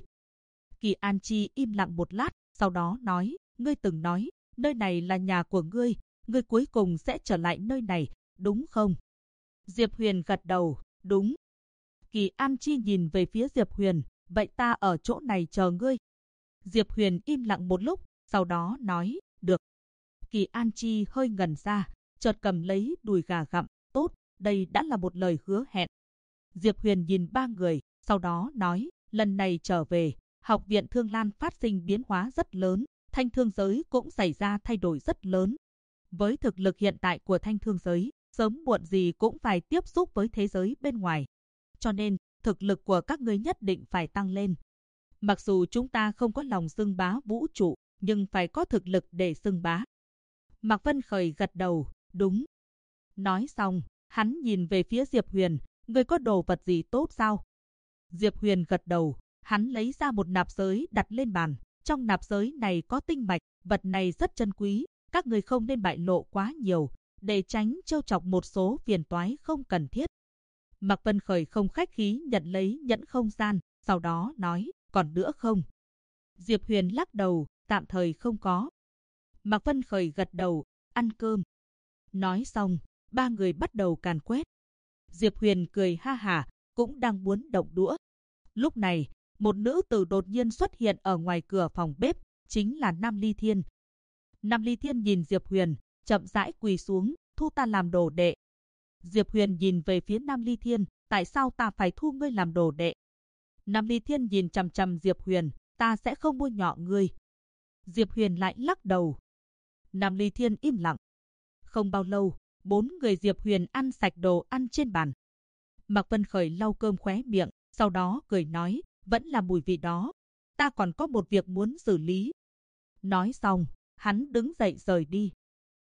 A: Kỳ An Chi im lặng một lát, sau đó nói, ngươi từng nói, nơi này là nhà của ngươi, ngươi cuối cùng sẽ trở lại nơi này, đúng không? Diệp Huyền gật đầu, đúng. Kỳ An Chi nhìn về phía Diệp Huyền, vậy ta ở chỗ này chờ ngươi. Diệp Huyền im lặng một lúc, sau đó nói, được. Kỳ An Chi hơi ngẩn ra, chợt cầm lấy đùi gà gặm, tốt, đây đã là một lời hứa hẹn. Diệp Huyền nhìn ba người, sau đó nói, lần này trở về, Học viện Thương Lan phát sinh biến hóa rất lớn, thanh thương giới cũng xảy ra thay đổi rất lớn. Với thực lực hiện tại của thanh thương giới, sớm muộn gì cũng phải tiếp xúc với thế giới bên ngoài. Cho nên, thực lực của các ngươi nhất định phải tăng lên. Mặc dù chúng ta không có lòng xưng bá vũ trụ, nhưng phải có thực lực để xưng bá. Mạc Vân Khởi gật đầu, đúng. Nói xong, hắn nhìn về phía Diệp Huyền, ngươi có đồ vật gì tốt sao? Diệp Huyền gật đầu, hắn lấy ra một nạp giới đặt lên bàn. Trong nạp giới này có tinh mạch, vật này rất chân quý, các ngươi không nên bại lộ quá nhiều, để tránh trêu chọc một số phiền toái không cần thiết. Mạc Vân Khởi không khách khí nhận lấy nhẫn không gian, sau đó nói, còn nữa không? Diệp Huyền lắc đầu, tạm thời không có. Mạc Vân Khởi gật đầu, ăn cơm. Nói xong, ba người bắt đầu càn quét. Diệp Huyền cười ha hả, cũng đang muốn động đũa. Lúc này, một nữ tử đột nhiên xuất hiện ở ngoài cửa phòng bếp, chính là Nam Ly Thiên. Nam Ly Thiên nhìn Diệp Huyền, chậm rãi quỳ xuống, thu ta làm đồ đệ. Diệp Huyền nhìn về phía Nam Ly Thiên, tại sao ta phải thu ngươi làm đồ đệ? Nam Ly Thiên nhìn chằm chằm Diệp Huyền, ta sẽ không bôi nhọ ngươi. Diệp Huyền lại lắc đầu. Nam Ly Thiên im lặng. Không bao lâu, 4 người Diệp Huyền ăn sạch đồ ăn trên bàn. Mạc Vân Khởi lau cơm khóe miệng, sau đó cười nói, vẫn là mùi vị đó. Ta còn có một việc muốn xử lý. Nói xong, hắn đứng dậy rời đi.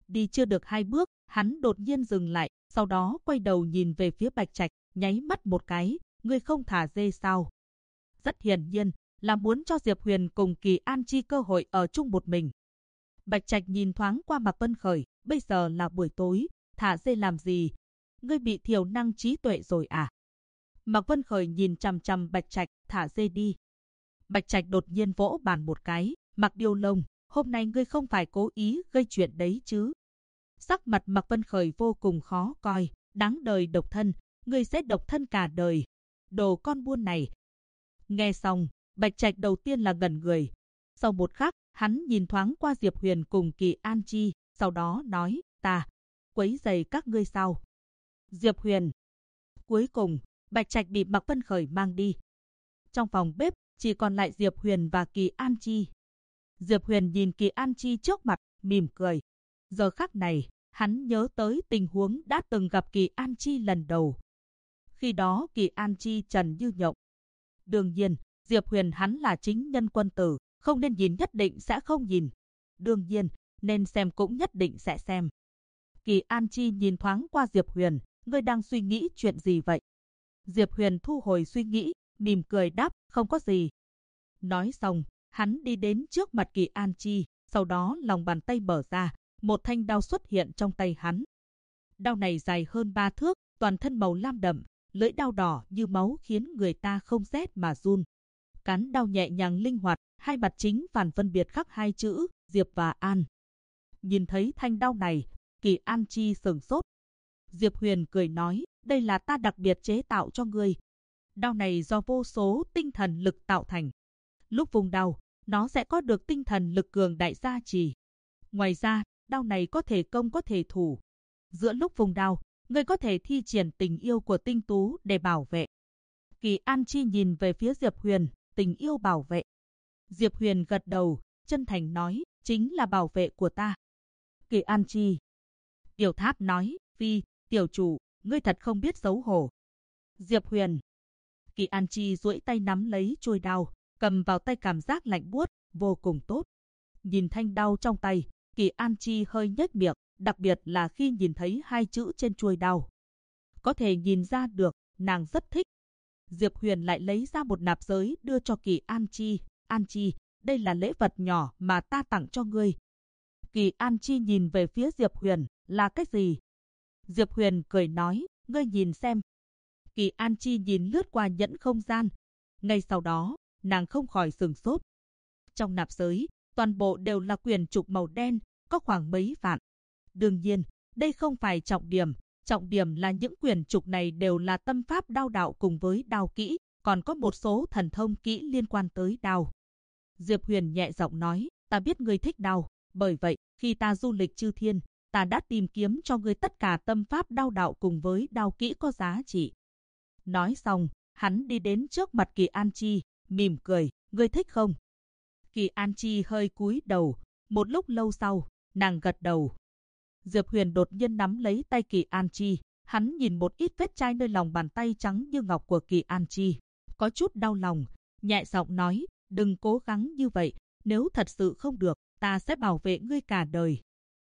A: Đi chưa được 2 bước, hắn đột nhiên dừng lại, sau đó quay đầu nhìn về phía Bạch Trạch, nháy mắt một cái, ngươi không thả dê sao? Rất hiển nhiên là muốn cho Diệp Huyền cùng Kỳ An Chi cơ hội ở chung một mình. Bạch Trạch nhìn thoáng qua Mạc Vân Khởi, bây giờ là buổi tối, thả dê làm gì? Ngươi bị thiểu năng trí tuệ rồi à? Mạc Vân Khởi nhìn chằm chằm Bạch Trạch, thả dê đi. Bạch Trạch đột nhiên vỗ bàn một cái, Mạc Điêu Lông, hôm nay ngươi không phải cố ý gây chuyện đấy chứ? Sắc mặt Mạc Vân Khởi vô cùng khó coi, đáng đời độc thân, ngươi sẽ độc thân cả đời. Đồ con buôn này. Nghe xong, Bạch Trạch đầu tiên là ngẩn người. Sau một khắc, hắn nhìn thoáng qua Diệp Huyền cùng Kỳ An Chi, sau đó nói, ta quấy rầy các ngươi sao? Diệp Huyền. Cuối cùng, Bạch Trạch bị Mạc Vân Khởi mang đi. Trong phòng bếp, chỉ còn lại Diệp Huyền và Kỳ An Chi. Diệp Huyền nhìn Kỳ An Chi trước mặt, mỉm cười. Giờ khắc này, hắn nhớ tới tình huống đã từng gặp Kỳ An Chi lần đầu. Khi đó Kỳ An Chi trần như nhộng. Đương nhiên, Diệp Huyền hắn là chính nhân quân tử, không nên nhìn nhất định sẽ không nhìn. Đương nhiên, nên xem cũng nhất định sẽ xem. Kỳ An Chi nhìn thoáng qua Diệp Huyền, ngươi đang suy nghĩ chuyện gì vậy? Diệp Huyền thu hồi suy nghĩ, mỉm cười đáp, không có gì. Nói xong, hắn đi đến trước mặt Kỳ An Chi, sau đó lòng bàn tay mở ra, một thanh đao xuất hiện trong tay hắn. Đao này dài hơn 3 thước, toàn thân màu lam đậm, lưỡi đao đỏ như máu khiến người ta không rét mà run. Cán đao nhẹ nhàng linh hoạt, hai mặt chính phản phân biệt khắc hai chữ, Diệp và An. Nhìn thấy thanh đao này, Kỳ An Chi sửng sốt. Diệp Huyền cười nói, đây là ta đặc biệt chế tạo cho ngươi. Đao này do vô số tinh thần lực tạo thành. Lúc vùng đao, nó sẽ có được tinh thần lực cường đại gia trì. Ngoài ra, đao này có thể công có thể thủ. Giữa lúc vùng đao, ngươi có thể thi triển tình yêu của tinh tú để bảo vệ. Kỳ An Chi nhìn về phía Diệp Huyền, tình yêu bảo vệ. Diệp Huyền gật đầu, chân thành nói, chính là bảo vệ của ta. Kỳ An Chi. Tiểu Tháp nói, phi, tiểu chủ, ngươi thật không biết xấu hổ. Diệp Huyền. Kỳ An Chi duỗi tay nắm lấy chuôi đao, cầm vào tay cảm giác lạnh buốt, vô cùng tốt. Nhìn thanh đao trong tay, Kỳ An Chi hơi nhếch miệng, đặc biệt là khi nhìn thấy hai chữ trên chuôi đao. Có thể nhìn ra được, nàng rất thích. Diệp Huyền lại lấy ra một nạp giới đưa cho Kỳ An Chi. An Chi, đây là lễ vật nhỏ mà ta tặng cho ngươi. Kỳ An Chi nhìn về phía Diệp Huyền, là cái gì? Diệp Huyền cười nói, ngươi nhìn xem. Kỳ An Chi nhìn lướt qua nhẫn không gian. Ngay sau đó, nàng không khỏi sửng sốt. Trong nạp giới, toàn bộ đều là quyển trục màu đen, có khoảng mấy vạn. Đương nhiên, đây không phải trọng điểm là những quyển trục này đều là tâm pháp đao đạo cùng với đao kỹ, còn có một số thần thông kỹ liên quan tới đao. Diệp Huyền nhẹ giọng nói, ta biết ngươi thích đao, bởi vậy, khi ta du lịch chư thiên, ta đã tìm kiếm cho ngươi tất cả tâm pháp đao đạo cùng với đao kỹ có giá trị. Nói xong, hắn đi đến trước mặt Kỳ An Chi, mỉm cười, ngươi thích không? Kỳ An Chi hơi cúi đầu, một lúc lâu sau, nàng gật đầu. Diệp Huyền đột nhiên nắm lấy tay Kỳ An Chi, hắn nhìn một ít vết chai nơi lòng bàn tay trắng như ngọc của Kỳ An Chi, có chút đau lòng, nhẹ giọng nói, đừng cố gắng như vậy, nếu thật sự không được, ta sẽ bảo vệ ngươi cả đời.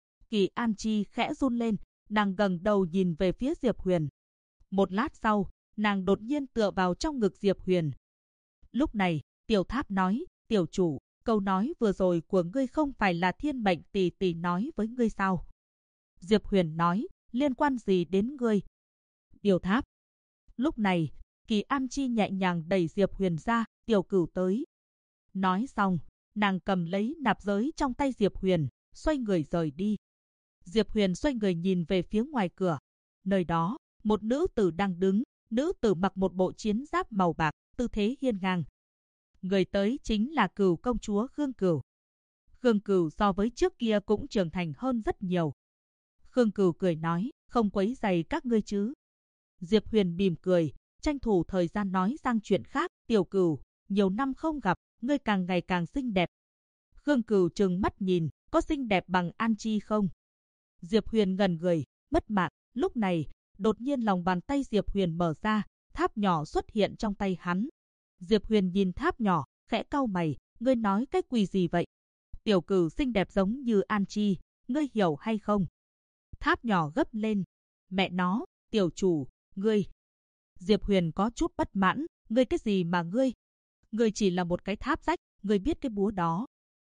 A: Kỳ An Chi khẽ run lên, nàng ngẩng đầu nhìn về phía Diệp Huyền. Một lát sau, nàng đột nhiên tựa vào trong ngực Diệp Huyền. Lúc này, Tiểu Tháp nói, tiểu chủ, câu nói vừa rồi của ngươi không phải là Thiên Mệnh tỷ tỷ nói với ngươi sao? Diệp Huyền nói, liên quan gì đến ngươi? Tiểu Tháp. Lúc này, Kỳ An Chi nhẹ nhàng đẩy Diệp Huyền ra, tiểu cửu tới. Nói xong, nàng cầm lấy nạp giới trong tay Diệp Huyền, xoay người rời đi. Diệp Huyền xoay người nhìn về phía ngoài cửa. Nơi đó, một nữ tử đang đứng, nữ tử mặc một bộ chiến giáp màu bạc, tư thế hiên ngang. Người tới chính là Cửu công chúa Khương Cửu. Khương Cửu so với trước kia cũng trưởng thành hơn rất nhiều. Khương Cửu cười nói, không quấy rầy các ngươi chứ. Diệp Huyền mỉm cười, tranh thủ thời gian nói sang chuyện khác, tiểu Cửu, nhiều năm không gặp, ngươi càng ngày càng xinh đẹp. Khương Cửu trừng mắt nhìn, có xinh đẹp bằng An Chi không? Diệp Huyền ngẩn người, mất mạng, lúc này, đột nhiên lòng bàn tay Diệp Huyền mở ra, tháp nhỏ xuất hiện trong tay hắn. Diệp Huyền nhìn tháp nhỏ, khẽ cau mày, ngươi nói cái quỷ gì vậy? Tiểu Cửu xinh đẹp giống như An Chi, ngươi hiểu hay không? Tháp nhỏ gấp lên. Mẹ nó, tiểu chủ, ngươi. Diệp Huyền có chút bất mãn, ngươi cái gì mà ngươi? Ngươi chỉ là một cái tháp rách, ngươi biết cái búa đó.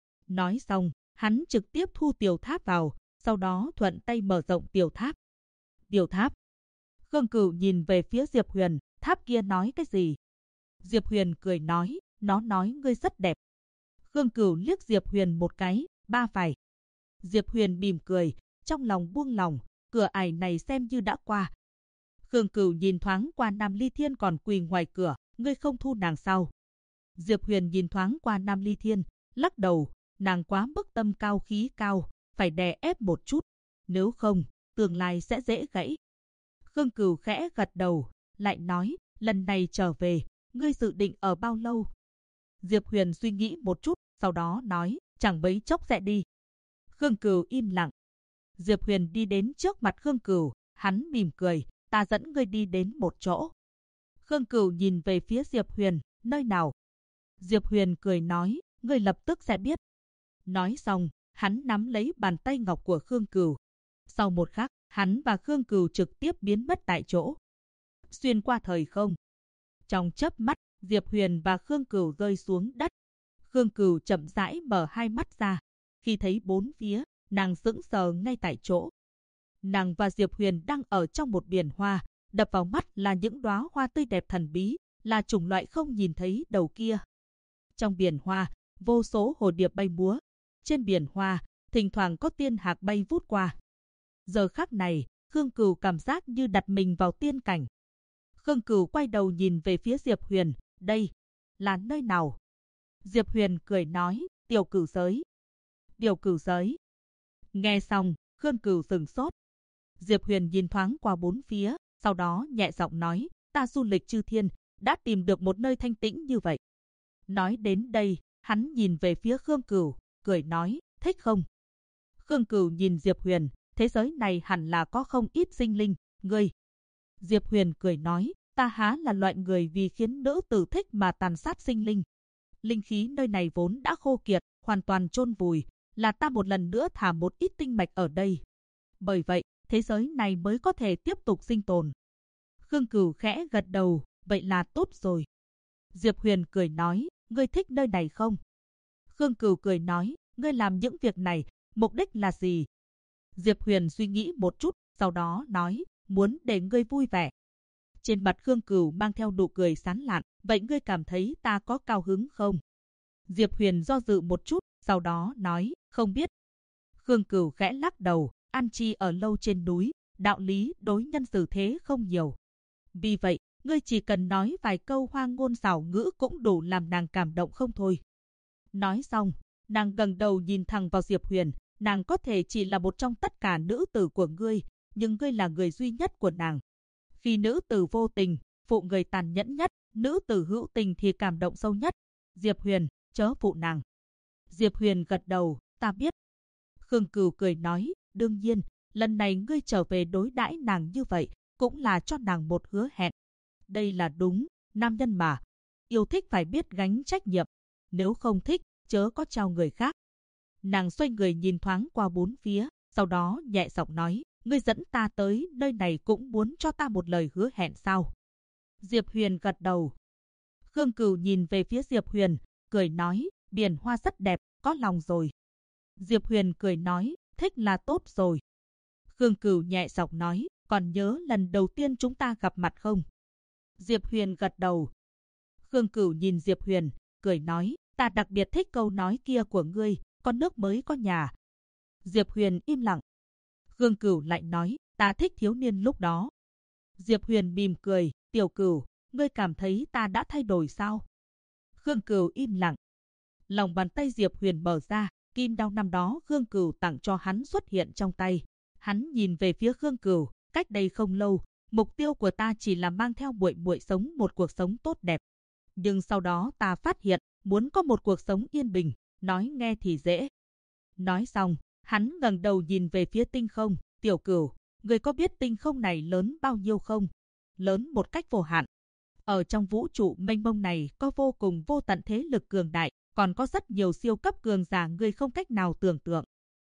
A: Nói xong, hắn trực tiếp thu tiểu tháp vào, sau đó thuận tay mở rộng tiểu tháp. Tiểu tháp. Khương Cửu nhìn về phía Diệp Huyền, tháp kia nói cái gì? Diệp Huyền cười nói, nó nói ngươi rất đẹp. Khương Cửu liếc Diệp Huyền một cái, ba phải. Diệp Huyền mỉm cười, trong lòng buông lòng, cửa ải này xem như đã qua. Khương Cửu nhìn thoáng qua Nam Ly Thiên còn quỳ ngoài cửa, ngươi không thu nàng sao? Diệp Huyền nhìn thoáng qua Nam Ly Thiên, lắc đầu, nàng quá mức tâm cao khí cao, phải đè ép một chút, nếu không, tương lai sẽ dễ gãy. Khương Cửu khẽ gật đầu, lại nói, lần này trở về, ngươi dự định ở bao lâu? Diệp Huyền suy nghĩ một chút, sau đó nói, chẳng mấy chốc sẽ đi. Khương Cửu im lặng. Diệp Huyền đi đến trước mặt Khương Cửu, hắn mỉm cười, ta dẫn ngươi đi đến một chỗ. Khương Cửu nhìn về phía Diệp Huyền, nơi nào? Diệp Huyền cười nói, ngươi lập tức sẽ biết. Nói xong, hắn nắm lấy bàn tay ngọc của Khương Cửu. Sau một khắc, hắn và Khương Cửu trực tiếp biến mất tại chỗ. Xuyên qua thời không. Trong chớp mắt, Diệp Huyền và Khương Cửu rơi xuống đất. Khương Cửu chậm rãi mở hai mắt ra. Khi thấy bốn phía, nàng sững sờ ngay tại chỗ. Nàng và Diệp Huyền đang ở trong một biển hoa, đập vào mắt là những đóa hoa tươi đẹp thần bí, là chủng loại không nhìn thấy đầu kia. Trong biển hoa, vô số hồ điệp bay múa. Trên biển hoa, thỉnh thoảng có tiên hạc bay vút qua. Giờ khắc này, Khương Cửu cảm giác như đặt mình vào tiên cảnh. Khương Cửu quay đầu nhìn về phía Diệp Huyền, đây là nơi nào? Diệp Huyền cười nói, Tiểu Cửu giới. Tiểu Cửu giới. Nghe xong, Khương Cửu sửng sốt. Diệp Huyền nhìn thoáng qua bốn phía, sau đó nhẹ giọng nói, ta du lịch chư thiên, đã tìm được một nơi thanh tĩnh như vậy. Nói đến đây, hắn nhìn về phía Khương Cửu, cười nói, thích không? Khương Cửu nhìn Diệp Huyền, thế giới này hẳn là có không ít sinh linh, ngươi. Diệp Huyền cười nói, ta há là loại người vì khiến nữ tử thích mà tàn sát sinh linh. Linh khí nơi này vốn đã khô kiệt, hoàn toàn chôn vùi, là ta một lần nữa thả một ít tinh mạch ở đây. Bởi vậy, thế giới này mới có thể tiếp tục sinh tồn. Khương Cửu khẽ gật đầu, vậy là tốt rồi. Diệp Huyền cười nói, ngươi thích nơi này không? Khương Cửu cười nói, ngươi làm những việc này, mục đích là gì? Diệp Huyền suy nghĩ một chút, sau đó nói, muốn để ngươi vui vẻ. Trên mặt Khương Cửu mang theo nụ cười sán lạn, vậy ngươi cảm thấy ta có cao hứng không? Diệp Huyền do dự một chút, sau đó nói, không biết. Khương Cửu khẽ lắc đầu, an chi ở lâu trên núi, đạo lý đối nhân xử thế không nhiều. Vì vậy, ngươi chỉ cần nói vài câu hoa ngôn xảo ngữ cũng đủ làm nàng cảm động không thôi. Nói xong, nàng ngẩng đầu nhìn thẳng vào Diệp Huyền, nàng có thể chỉ là một trong tất cả nữ tử của ngươi, nhưng ngươi là người duy nhất của nàng. Khi nữ tử vô tình, phụ người tàn nhẫn nhất, nữ tử hữu tình thì cảm động sâu nhất. Diệp Huyền, chớ phụ nàng. Diệp Huyền gật đầu, ta biết. Khương Cửu cười nói, đương nhiên, lần này ngươi trở về đối đãi nàng như vậy, cũng là cho nàng một hứa hẹn. Đây là đúng, nam nhân mà. Yêu thích phải biết gánh trách nhiệm. Nếu không thích, chớ có trao người khác. Nàng xoay người nhìn thoáng qua bốn phía, sau đó nhẹ giọng nói, ngươi dẫn ta tới nơi này cũng muốn cho ta một lời hứa hẹn sao? Diệp Huyền gật đầu. Khương Cửu nhìn về phía Diệp Huyền, cười nói, biển hoa rất đẹp, có lòng rồi. Diệp Huyền cười nói, thích là tốt rồi. Khương Cửu nhẹ giọng nói, còn nhớ lần đầu tiên chúng ta gặp mặt không? Diệp Huyền gật đầu. Khương Cửu nhìn Diệp Huyền, cười nói, ta đặc biệt thích câu nói kia của ngươi, con nước mới có nhà. Diệp Huyền im lặng. Khương Cửu lại nói, ta thích thiếu niên lúc đó. Diệp Huyền mỉm cười, Tiểu Cửu, ngươi cảm thấy ta đã thay đổi sao? Khương Cửu im lặng. Lòng bàn tay Diệp Huyền mở ra, kim đao năm đó Khương Cửu tặng cho hắn xuất hiện trong tay. Hắn nhìn về phía Khương Cửu, cách đây không lâu, mục tiêu của ta chỉ là mang theo muội muội sống một cuộc sống tốt đẹp. Nhưng sau đó ta phát hiện, muốn có một cuộc sống yên bình, nói nghe thì dễ. Nói xong, hắn ngẩng đầu nhìn về phía tinh không, Tiểu Cửu, ngươi có biết tinh không này lớn bao nhiêu không? Lớn một cách vô hạn. Ở trong vũ trụ mênh mông này có vô cùng vô tận thế lực cường đại, còn có rất nhiều siêu cấp cường giả ngươi không cách nào tưởng tượng.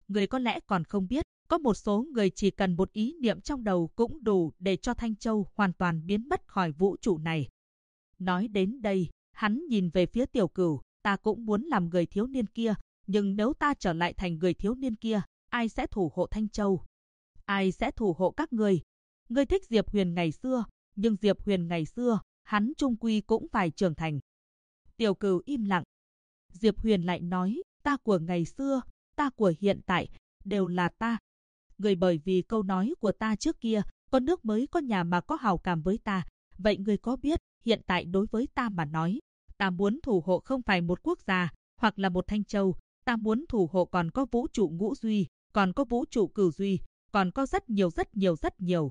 A: Người có lẽ còn không biết, có một số người chỉ cần một ý niệm trong đầu cũng đủ để cho Thanh Châu hoàn toàn biến mất khỏi vũ trụ này. Nói đến đây, hắn nhìn về phía Tiểu Cửu, ta cũng muốn làm người thiếu niên kia, nhưng nếu ta trở lại thành người thiếu niên kia, ai sẽ thủ hộ Thanh Châu? Ai sẽ thủ hộ các người? Ngươi thích Diệp Huyền ngày xưa, nhưng Diệp Huyền ngày xưa, hắn chung quy cũng phải trưởng thành. Tiểu Cửu im lặng. Diệp Huyền lại nói, ta của ngày xưa, ta của hiện tại, đều là ta. Người bởi vì câu nói của ta trước kia, có nước mới có nhà mà có hảo cảm với ta. Vậy ngươi có biết, hiện tại đối với ta mà nói, ta muốn thủ hộ không phải một quốc gia, hoặc là một Thanh Châu. Ta muốn thủ hộ còn có vũ trụ ngũ duy, còn có vũ trụ cửu duy, còn có rất nhiều.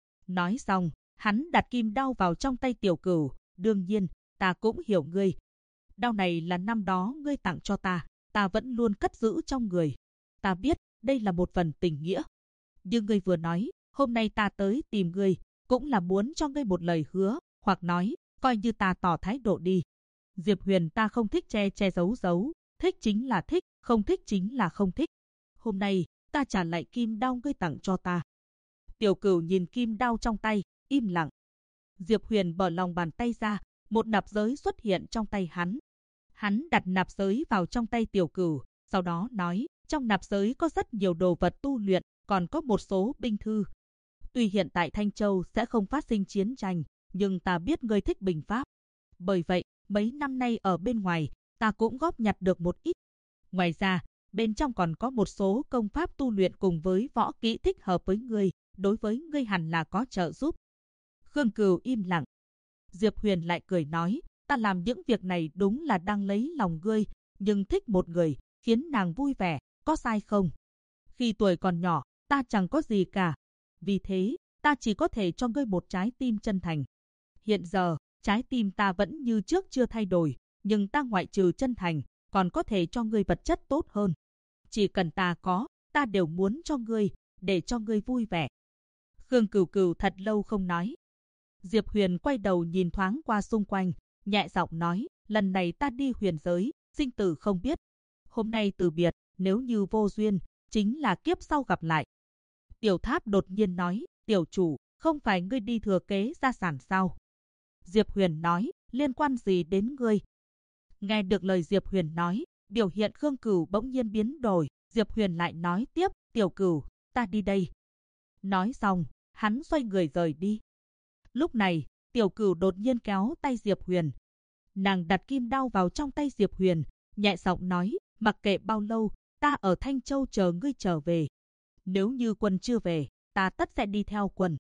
A: Nói xong, hắn đặt kim đao vào trong tay Tiểu Cửu. Đương nhiên, ta cũng hiểu ngươi. Đao này là năm đó ngươi tặng cho ta, ta vẫn luôn cất giữ trong người. Ta biết, đây là một phần tình nghĩa. Nhưng ngươi vừa nói, hôm nay ta tới tìm ngươi, cũng là muốn cho ngươi một lời hứa, hoặc nói, coi như ta tỏ thái độ đi. Diệp Huyền ta không thích che giấu, thích chính là thích, không thích chính là không thích. Hôm nay, ta trả lại kim đao ngươi tặng cho ta. Tiểu Cửu nhìn kim đao trong tay, im lặng. Diệp Huyền mở lòng bàn tay ra, một nạp giới xuất hiện trong tay hắn. Hắn đặt nạp giới vào trong tay Tiểu Cửu, sau đó nói, trong nạp giới có rất nhiều đồ vật tu luyện, còn có một số binh thư. Tuy hiện tại Thanh Châu sẽ không phát sinh chiến tranh, nhưng ta biết ngươi thích binh pháp. Bởi vậy, mấy năm nay ở bên ngoài, ta cũng góp nhặt được một ít. Ngoài ra, bên trong còn có một số công pháp tu luyện cùng với võ kỹ thích hợp với ngươi, đối với ngươi hẳn là có trợ giúp. Khương Cửu im lặng. Diệp Huyền lại cười nói, ta làm những việc này đúng là đang lấy lòng ngươi, nhưng thích một người, khiến nàng vui vẻ, có sai không? Khi tuổi còn nhỏ, ta chẳng có gì cả. Vì thế, ta chỉ có thể cho ngươi một trái tim chân thành. Hiện giờ, trái tim ta vẫn như trước chưa thay đổi, nhưng ta ngoại trừ chân thành, còn có thể cho ngươi vật chất tốt hơn. Chỉ cần ta có, ta đều muốn cho ngươi, để cho ngươi vui vẻ. Khương Cửu thật lâu không nói. Diệp Huyền quay đầu nhìn thoáng qua xung quanh, nhẹ giọng nói, lần này ta đi huyền giới, sinh tử không biết. Hôm nay từ biệt, nếu như vô duyên, chính là kiếp sau gặp lại. Tiểu Tháp đột nhiên nói, tiểu chủ, không phải ngươi đi thừa kế gia sản sao? Diệp Huyền nói, liên quan gì đến ngươi? Nghe được lời Diệp Huyền nói, biểu hiện Khương Cửu bỗng nhiên biến đổi. Diệp Huyền lại nói tiếp, Tiểu Cửu, ta đi đây. Nói xong, hắn xoay người rời đi. Lúc này, Tiểu Cửu đột nhiên kéo tay Diệp Huyền. Nàng đặt kim đao vào trong tay Diệp Huyền, nhẹ giọng nói, mặc kệ bao lâu, ta ở Thanh Châu chờ ngươi trở về. Nếu như quân chưa về, ta tất sẽ đi theo quân.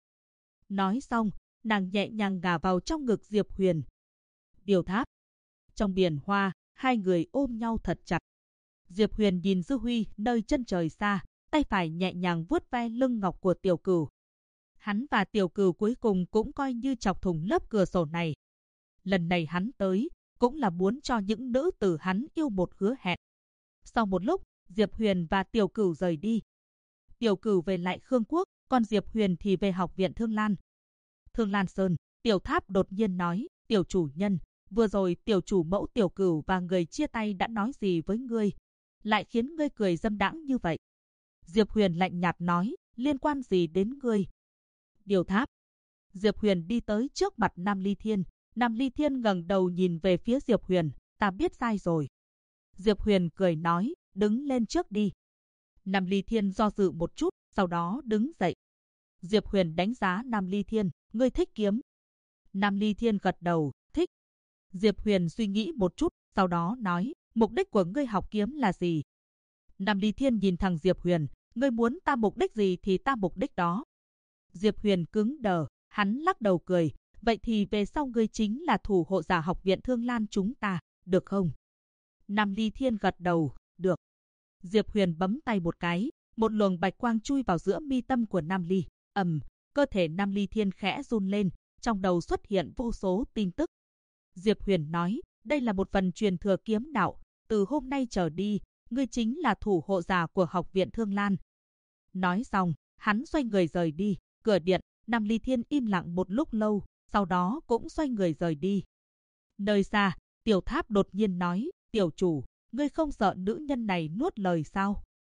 A: Nói xong, nàng nhẹ nhàng gà vào trong ngực Diệp Huyền. Tiểu Tháp. Trong biển hoa, hai người ôm nhau thật chặt. Diệp Huyền nhìn Dư Huy nơi chân trời xa, tay phải nhẹ nhàng vuốt ve lưng ngọc của Tiểu Cửu. Hắn và Tiểu Cửu cuối cùng cũng coi như chọc thủng lớp cửa sổ này. Lần này hắn tới, cũng là muốn cho những nữ tử hắn yêu một hứa hẹn. Sau một lúc, Diệp Huyền và Tiểu Cửu rời đi. Tiểu Cửu về lại Khương Quốc, còn Diệp Huyền thì về học viện Thương Lan. Thương Lan Sơn, Tiểu Tháp đột nhiên nói, Tiểu chủ nhân, vừa rồi tiểu chủ mẫu Tiểu Cửu và người chia tay đã nói gì với ngươi, lại khiến ngươi cười dâm đãng như vậy? Diệp Huyền lạnh nhạt nói, liên quan gì đến ngươi? Tiểu Tháp. Diệp Huyền đi tới trước mặt Nam Ly Thiên. Nam Ly Thiên ngẩng đầu nhìn về phía Diệp Huyền, ta biết sai rồi. Diệp Huyền cười nói, đứng lên trước đi. Nam Ly Thiên do dự một chút, sau đó đứng dậy. Diệp Huyền đánh giá Nam Ly Thiên, ngươi thích kiếm. Nam Ly Thiên gật đầu, thích. Diệp Huyền suy nghĩ một chút, sau đó nói, mục đích của ngươi học kiếm là gì? Nam Ly Thiên nhìn thẳng Diệp Huyền, ngươi muốn ta mục đích gì thì ta mục đích đó. Diệp Huyền cứng đờ, hắn lắc đầu cười, vậy thì về sau ngươi chính là thủ hộ giả học viện Thương Lan chúng ta, được không? Nam Ly Thiên gật đầu, được. Diệp Huyền bấm tay một cái, một luồng bạch quang chui vào giữa mi tâm của Nam Ly. Cơ thể Nam Ly Thiên khẽ run lên, trong đầu xuất hiện vô số tin tức. Diệp Huyền nói, đây là một phần truyền thừa kiếm đạo, từ hôm nay trở đi, ngươi chính là thủ hộ giả của học viện Thương Lan. Nói xong, hắn xoay người rời đi, cửa điện, Nam Ly Thiên im lặng một lúc lâu, sau đó cũng xoay người rời đi. Nơi xa, Tiểu Tháp đột nhiên nói, tiểu chủ, ngươi không sợ nữ nhân này nuốt lời sao?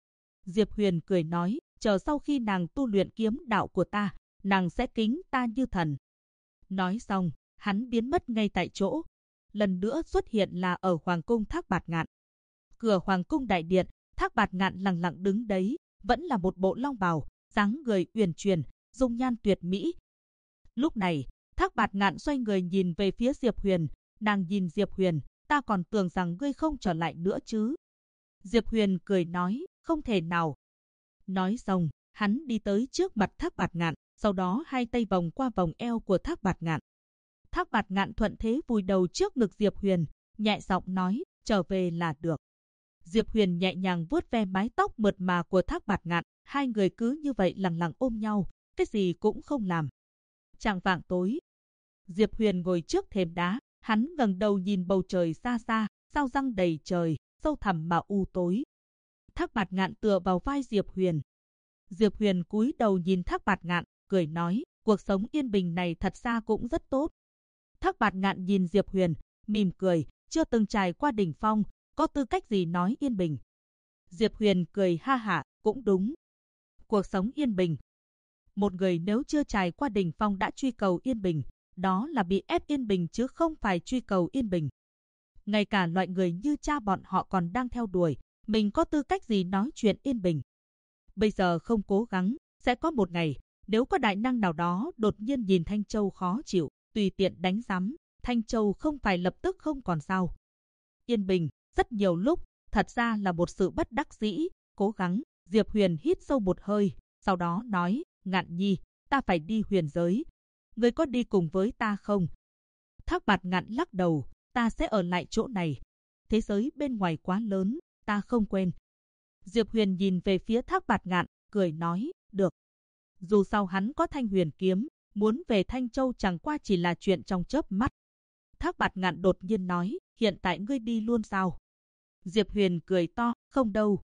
A: Diệp Huyền cười nói, chờ sau khi nàng tu luyện kiếm đạo của ta, nàng sẽ kính ta như thần. Nói xong, hắn biến mất ngay tại chỗ. Lần nữa xuất hiện là ở Hoàng cung Thác Bạt Ngạn. Cửa Hoàng cung đại điện, Thác Bạt Ngạn lặng lặng đứng đấy, vẫn là một bộ long bào, dáng người uyển chuyển, dung nhan tuyệt mỹ. Lúc này, Thác Bạt Ngạn xoay người nhìn về phía Diệp Huyền, nàng nhìn Diệp Huyền, ta còn tưởng rằng ngươi không trở lại nữa chứ. Diệp Huyền cười nói, không thể nào. Nói xong, hắn đi tới trước mặt Thác Bạt Ngạn, sau đó hai tay vòng qua vòng eo của Thác Bạt Ngạn. Thác Bạt Ngạn thuận thế vùi đầu trước ngực Diệp Huyền, nhẹ giọng nói, trở về là được. Diệp Huyền nhẹ nhàng vuốt ve mái tóc mượt mà của Thác Bạt Ngạn, hai người cứ như vậy lặng lặng ôm nhau, cái gì cũng không làm. Chạng vạng tối, Diệp Huyền ngồi trước thềm đá, hắn ngẩng đầu nhìn bầu trời xa xa, sao răng đầy trời, sâu thẳm mà u tối. Thác Bạt Ngạn tựa vào vai Diệp Huyền. Diệp Huyền cúi đầu nhìn Thác Bạt Ngạn, cười nói, cuộc sống yên bình này thật ra cũng rất tốt. Thác Bạt Ngạn nhìn Diệp Huyền, mỉm cười, chưa từng trải qua đỉnh phong, có tư cách gì nói yên bình. Diệp Huyền cười ha hả, cũng đúng. Cuộc sống yên bình. Một người nếu chưa trải qua đỉnh phong đã truy cầu yên bình, đó là bị ép yên bình chứ không phải truy cầu yên bình. Ngay cả loại người như cha bọn họ còn đang theo đuổi, mình có tư cách gì nói chuyện yên bình. Bây giờ không cố gắng, sẽ có một ngày, nếu có đại năng nào đó đột nhiên nhìn Thanh Châu khó chịu, tùy tiện đánh giám, Thanh Châu không phải lập tức không còn sao. Yên bình, rất nhiều lúc, thật ra là một sự bất đắc dĩ, cố gắng. Diệp Huyền hít sâu một hơi, sau đó nói, Ngạn nhi, ta phải đi huyền giới. Ngươi có đi cùng với ta không? Thác Bạt Ngạn lắc đầu, ta sẽ ở lại chỗ này. Thế giới bên ngoài quá lớn, ta không quen. Diệp Huyền nhìn về phía Thác Bạt Ngạn, cười nói, được. Dù sao hắn có Thanh Huyền kiếm, muốn về Thanh Châu chẳng qua chỉ là chuyện trong chớp mắt. Thác Bạt Ngạn đột nhiên nói, hiện tại ngươi đi luôn sao? Diệp Huyền cười to, không đâu.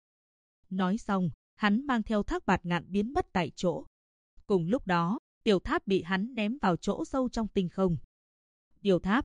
A: Nói xong, hắn mang theo Thác Bạt Ngạn biến mất tại chỗ. Cùng lúc đó, Tiểu Tháp bị hắn ném vào chỗ sâu trong tinh không. Tiểu Tháp.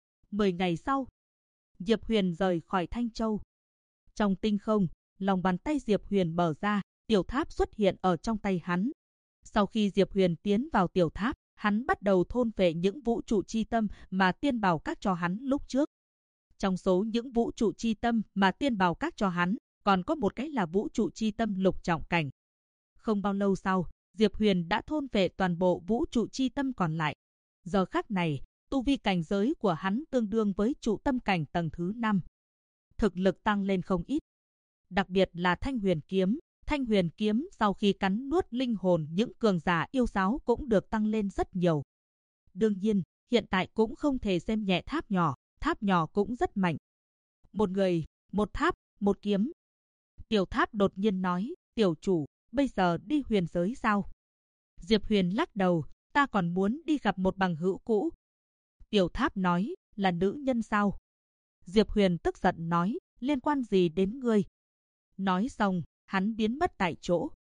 A: 10 ngày sau, Diệp Huyền rời khỏi Thanh Châu. Trong tinh không, lòng bàn tay Diệp Huyền mở ra, Tiểu Tháp xuất hiện ở trong tay hắn. Sau khi Diệp Huyền tiến vào Tiểu Tháp, hắn bắt đầu thôn phệ những vũ trụ chi tâm mà Tiên Bảo Các cho hắn lúc trước. Trong số những vũ trụ chi tâm mà Tiên Bảo Các cho hắn, còn có một cái là vũ trụ chi tâm lục trọng cảnh. Không bao lâu sau, Diệp Huyền đã thôn phệ toàn bộ vũ trụ chi tâm còn lại. Giờ khắc này, tu vi cảnh giới của hắn tương đương với trụ tâm cảnh tầng thứ 5. Thực lực tăng lên không ít. Đặc biệt là Thanh Huyền kiếm. Thanh Huyền kiếm sau khi cắn nuốt linh hồn những cường giả yêu giáo cũng được tăng lên rất nhiều. Đương nhiên, hiện tại cũng không thể xem nhẹ tháp nhỏ cũng rất mạnh. Một người, một tháp, một kiếm. Tiểu Tháp đột nhiên nói, tiểu chủ, bây giờ đi huyền giới sao? Diệp Huyền lắc đầu, ta còn muốn đi gặp một bằng hữu cũ. Tiểu Tháp nói, là nữ nhân sao? Diệp Huyền tức giận nói, liên quan gì đến ngươi? Nói xong, hắn biến mất tại chỗ.